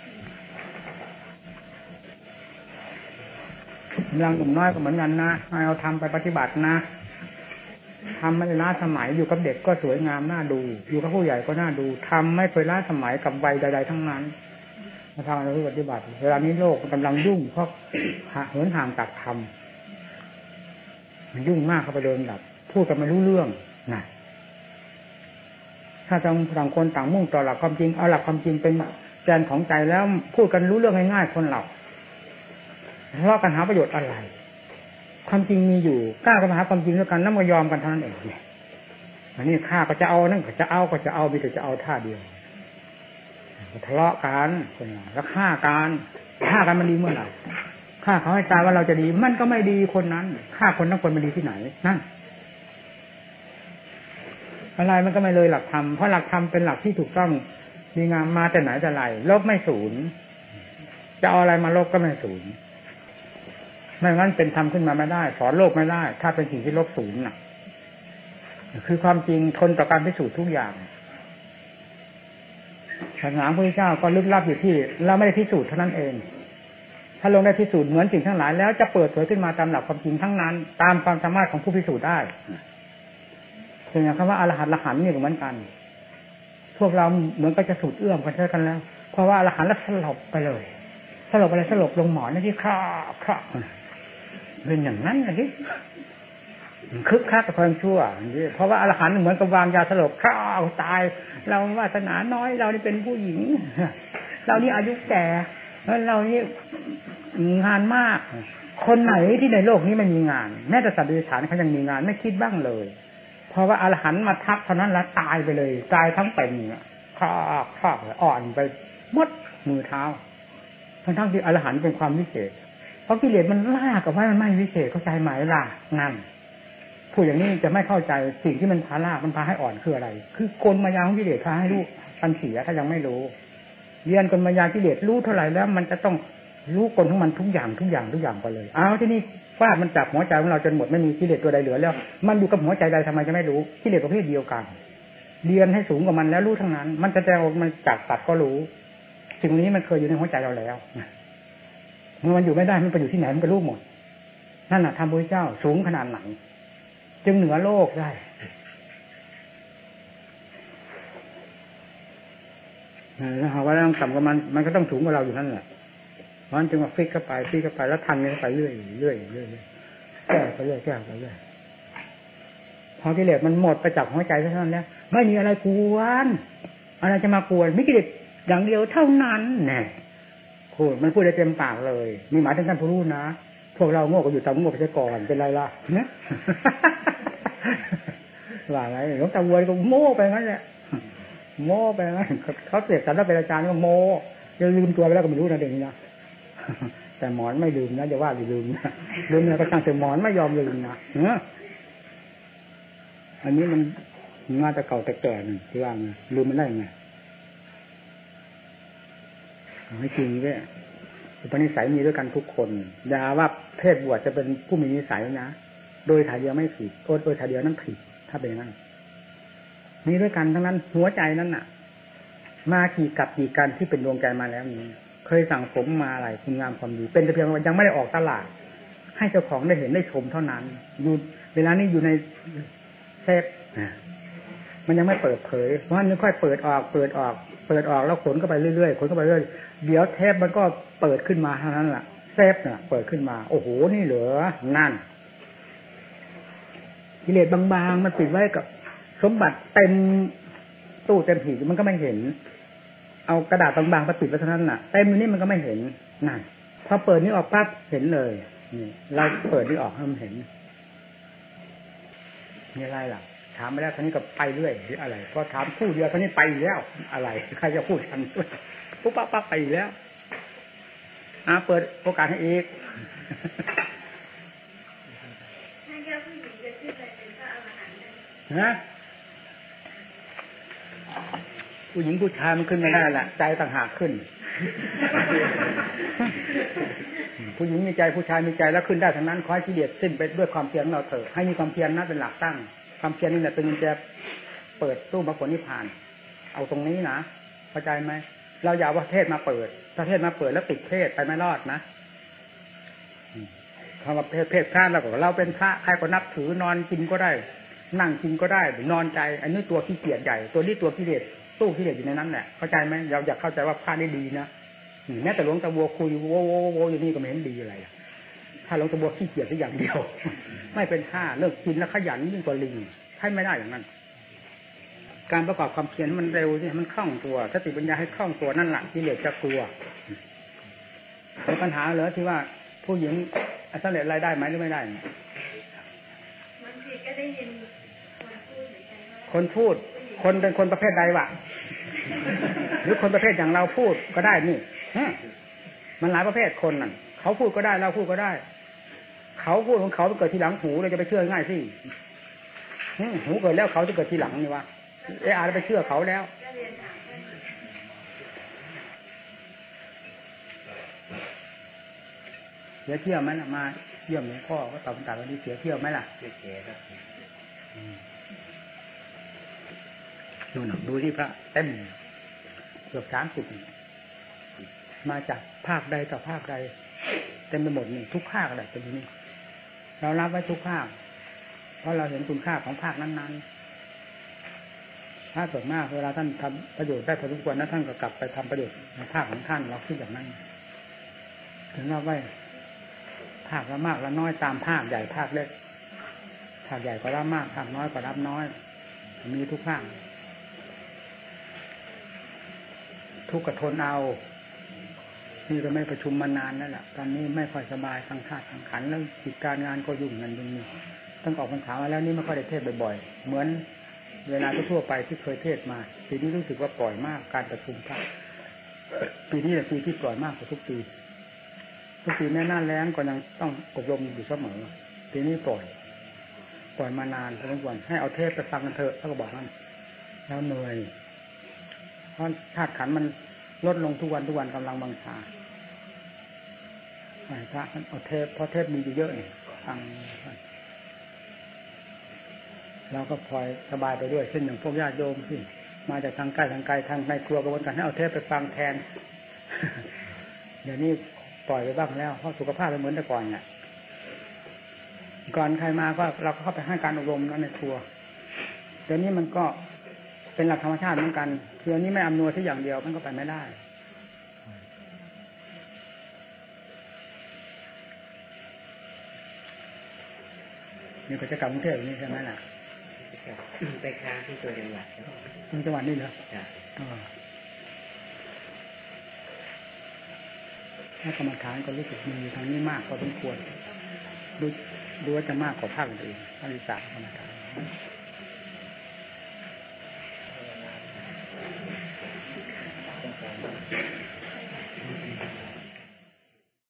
ยังหนุ่มน้อยก็เหมือนกันนะให้เอาทำไปปฏิบัตินะทำไม่ได้ล้าสมัยอยู่กับเด็กก็สวยงามน่าดูอยู่กับผู้ใหญ่ก็น่าดูทำไม่เคยล้าสมัยกับวัยใดๆทั้งนั้นมาทำอะไรปฏิบัติเวลานี้โลกกำลังยุ่งเพราะเหินห่างจากธรรมมันยุ่งมากเข้าไปเดินดับพูดกันไม่รู้เรื่องนะถ้าต่างต่างคนต่างมุ่งต่อหลักความจริงเอาหลักความจริงเป็นแกนของใจแล้วพูดกันรู้เรื่องง่ายๆคนเราทะเลาะกันหาประโยชน์อะไรความจริงมีอยู่กล้ากันหาความจริงด้วยกันแล้วมายอมกันเท่านั้นเองอันนี้ข้าก็จะเอานั่นก็จะเอาก็จะเอามีแต่จะเอาท่าเดียวทะเลาะกันแล้วฆ่ากันฆ่ากันมันดีเมื่อไหร่ฆ่าเขาให้ตายว่าเราจะดีมันก็ไม่ดีคนนั้นฆ่าคนทั้งคนมันดีที่ไหนนั่นอะไรมันก็ไม่เลยหลักธรรมเพราะหลักธรรมเป็นหลักที่ถูกต้องดีงามมาแต่ไหนแต่ไรลบไม่ศูนย์จะเอาอะไรมาลบก็ไม่ศูนย์ไม่งั้นเป็นธรรมขึ้นมาไม่ได้สอนโลกไม่ได้ถ้าเป็นสิ่งที่ลบศูนย์น่ะคือความจริงทนต่อการพิสูจน์ทุกอย่างศาสนาพระพุทธเจ้าก็ลึกลับอยู่ที่เราไม่ได้พิสูจน์เท่านั้นเองถ้าลงได้พิสูจน์เหมือนสิ่งทั้งหลายแล้วจะเปิดเผยขึ้นมาตามหลักความจริงทั้งนั้นตามความสามารถของผู้พิสูจน์ได้เป็นอย่างคำว่าอรหันต์ละหันนี่ก็เหมือนกันพวกเราเหมือนก็จะสูดเอื้อมกันเท่ากันแล้วเพราะว่าอรหันต์แล้วสลบไปเลยสลบอะไรสลบลงหมอนนี่ที่คร่าคร่าเป็นอย่างนั้นเลยที่คึกคักกับความชั่วเพราะว่าอรหันต์เหมือนกับวางยาสลบคร่าตายเราวาสนาน้อยเรานี่เป็นผู้หญิงเรานี่อายุแก่แล้วเรานี่งานมากคนไหนที่ในโลกนี้ไม่มีงานแม้แต่สัตว์เดรัจฉานเขายังมีงานไม่คิดบ้างเลยเพราะว่าอรหันต์มาทับเท่านั้นแล้วตายไปเลยตายทั้งเป็นคร่าคร่าอ่อนไปหมดมือเท้าทั้งๆที่อรหันต์เป็นความวิเศษเพราะกิเลสมันล่ากับว่ามันไม่วิเศษเข้าใจไหมล่ะนั่นผู้อย่างนี้จะไม่เข้าใจสิ่งที่มันพาล่ามันพาให้อ่อนคืออะไรคือกลมายาของกิเลสพาให้รู้ปัญเสียถ้ายังไม่รู้เรียนกลมายากิเลสรู้เท่าไหร่แล้วมันจะต้องรู้กลของมันทุกอย่างทุกอย่างทุกอย่างไปเลยเอาที่นี่ฟาดมันจับหัวใจของเราจนหมดไม่มีกิเลสตัวใดเหลือแล้วมันอยู่กับหัวใจใดทำไมจะไม่รู้กิเลสประเภทเดียวกันเรียนให้สูงกว่ามันแล้วรู้ทั้งนั้นมันจะแสดงออกมันจากตัดก็รู้สิ่งนี้มันเคยอยู่ในหัวใจเราแล้วเมื่อมันอยู่ไม่ได้มันไปอยู่ที่ไหนมันก็รู้หมดนั่นน่ะธรรมพุทธเจ้าสูงขนาดไหนจึงเหนือโลกได้แล้วหากว่าเราต่ำกว่ามันมันก็ต้องสูงกว่าเราอยู่นั่นแหละเพราะฉะนั้นจึงมาฟิกเข้าไปฟิกเข้าไปแล้วทันกันไปเรื่อยเรื่อยเรื่อยแก้ไปเรื่อยแก้ไปเรื่อยพอกิเลสมันหมดไปจากหัวใจเท่านั้นแล้วไม่มีอะไรกวนอะไรจะมากวนไม่กิเลสอย่างเดียวเท่านั้นแน่พูดมันพูดได้เต็มปากเลยมีหมายถึงท่านผู้รู้นะพวกเราโง่ก็อยู่ตามโง่ไปก่อนเป็นไรล่ะเนี่ยว่าไงหลวงตาวัวก็โม่ไปงั้นแหละโม่ไปงั้นเขาเสียกันแล้วเป็นอาจารย์ก็โม่จะลืมตัวไปแล้วก็ไม่รู้นะเด็กนี่นะแต่หมอนไม่ลืมนะจะว่าอย่าลืมนะลืมนะก็ช่างแต่หมอนไม่ยอมลืมนะเนอะอันนี้มันมาแต่เก่าแต่แก่หนึ่งที่ว่าไงลืมมันได้ไงไม่จริงด้วยอุปนิสัยมีด้วยกันทุกคนอย่าว่าเพศบวชจะเป็นผู้มีนิสัยนะโดยถ่ายเดียวไม่ผิดโดยถ่ายเดียวนั้นผิดถ้าเป็นนั้นมีด้วยกันทั้งนั้นหัวใจนั้นน่ะมากี่กับกี่กันที่เป็นดวงใจมาแล้วนี้เคยสั่งสมมาอะไรคุณงามความดีเป็นแต่เพียงว่ายังไม่ได้ออกตลาดให้เจ้าของได้เห็นได้ชมเท่านั้นอยู่เวลานี้อยู่ในเซฟมันยังไม่เปิดเผยเพราะฉะนั้นค่อยเปิดออกเปิดออกเปิดออกแล้วขนเข้าไปเรื่อยๆขนเข้าไปเรื่อยเดี๋ยวเทปมันก็เปิดขึ้นมาเท่านั้นแหละเซฟเนี่ยเปิดขึ้นมาโอ้โหนี่เหลือนั่นกิเลสบางๆมันปิดไว้กับสมบัติเต็มตู้เต็มหีบมันก็ไม่เห็นเอากระดาษบางๆมาปิดไว้เท่านั้นน่ะเต็มอยู่นี่มันก็ไม่เห็นนั่นพอเปิดนี่ออกปั๊บเห็นเลยนี่เราเปิดนี่ออกให้มันเห็นมีอะไรล่ะถามไปแล้วท่านี้ก็ไปเรื่อยหรืออะไรพอถามคู่เดียวท่านี้ไปแล้วอะไรใครจะพูดกันปุ๊บปั๊บปั๊บไปแล้วอ่าเปิดโอกาสให้อีกฮะผู้หญิงผู้ชายมันขึ้นไม่ได้แหละใจต่างหากขึ้นผู้หญิงมีใจผู้ชายมีใจแล้วขึ้นได้ทั้งนั้นขอให้กิเลสสิ้นไปด้วยความเพียรของเราเถอะให้มีความเพียรนั้นเป็นหลักตั้งความเพียรนี่แหละเป็นกุญแจเปิดตู้มรรคผลนิพพานเอาตรงนี้นะเข้าใจไหมเราอย่าว่าเทศมาเปิดถ้าเทศมาเปิดแล้วติดเทศไปไม่รอดนะคำว่าเพศเพศพระเราก็เราเป็นพระใครก็นับถือนอนกินก็ได้นั่งกินก็ได้หรือนอนใจอันนี้ตัวขี้เกียจใหญ่ตัวนี้ตัวกิเลสตู้กิเลสอยู่ในนั้นแหละเข้าใจไหมเราอยากเข้าใจว่าพระนี่ดีนะแม้แต่หลวงตาบัวคุยโว้โว้โว้อยู่นี่ก็ไม่เห็นดีอะไรถ้าหลวงตาบัวขี้เกียจอย่างเดียวไม่เป็นท่าเลิกกินแล้วขยันยิ่งกว่าลิงให้ไม่ได้อย่างนั้นการประกอบความเพียรมันเร็วสิมันคล่องตัวสติปัญญาให้คล่องตัวนั่นแหละกิเลสจะกลัวมีปัญหาเหรอที่ว่าผู้หญิงสำเร็จรายได้ไหมหรือไม่ได้บางทีก็ได้ยินคนพูดคนเป็นคนประเภทใดวะหรือคนประเภทอย่างเราพูดก็ได้นี่มันหลายประเภทคนนั่นเขาพูดก็ได้เราพูดก็ได้เขาพูดของเขาเกิดทีหลังหูเราจะไปเชื่อง่ายสิหูเกิดแล้วเขาจะเกิดทีหลังนี่วะเอออาจจะไปเชื่อเขาแล้วเสียเที่ยวไหมล่ะมาเยี่ยมหลวงพ่อก็ตอบคำถามวันนี้เสียเที่ยวไหมล่ะเสียครับดูหนังดูที่พระเต็มเกือบสามสิบมาจากภาคใดต่อภาคใดเต็มไปหมดนี่ทุกภาคอะไรเป็นนี้เรารับไว้ทุกภาคเพราะเราเห็นคุณค่าของภาคนั้นๆถ้าส่วนมากเวลาท่านทำประโยชน์ได้พอสมควรนะท่านก็กลับไปทำประโยชน์ในภาคของท่านเราคิดอย่างนั้นถึงเราไว้ภาคละมากละน้อยตามภาคใหญ่ภาคเล็กภาคใหญ่ก็รับมากภาคน้อยก็รับน้อยมีทุกภาคทุกกระทนเอานี่ก็ไม่ประชุมมานานแล้วล่ะตอนนี้ไม่ค่อยสบายทางธาตุทางขันแล้วกิจการงานก็ยุ่งนั่นยุ่งนี่ต้องออกพรรษามาแล้วนี่ไม่ค่อยได้เทศบ่อยๆเหมือนเวลาทั่วไปที่เคยเทศมาปีนี้รู้สึกว่าปล่อยมากการประชุมพระปีนี้แหละปีที่ปล่อยมากกว่าทุกปีทุกปีแม่น่าแรงก็ยังต้องอบรมอยู่เสมอปีนี้ปล่อยปล่อยมานานพอสมควรให้เอาเทศไปฟังกันเถอะเขาก็บอกว่าแล้วเหนื่อยเพราะธาตุขันมันลดลงทุกวันทุกวันกำลังบังชาพระเอาเทปเพราะเทปมีอยู่เยอะนี่ฟังเราก็พลอยสบายไปด้วยเช่นอย่างพวกญาติโยมที่มาจากทางใกล้ทางไกลทางในครัวกระบวนการให้เอาเทปไปฟังแทนเดี๋ยวนี้ปล่อยไปบ้างแล้วเพราะสุขภาพไม่เหมือนแต่ก่อนเนี่ยก่อนใครมาก็เราก็เข้าไปให้การอบรมนั้นในครัวเดี๋ยวนี้มันก็เป็นหลักธรรมชาติเหมือนกันคืออันนี้ไม่อำนวยที่อย่างเดียวมันก็ไปไม่ได้นี่ก็จะกลับกรุงเทพนี่ใช่ไหมล่ะไปค้างที่ตัวจังหวัดที่จังหวัดนี่เหรอถ้ากรรมฐานก็รู้สึกมีทางนี้มากพอสมควรดูดูว่าจะมากกว่าภาคอื่นภาคอีสานกรรมฐาน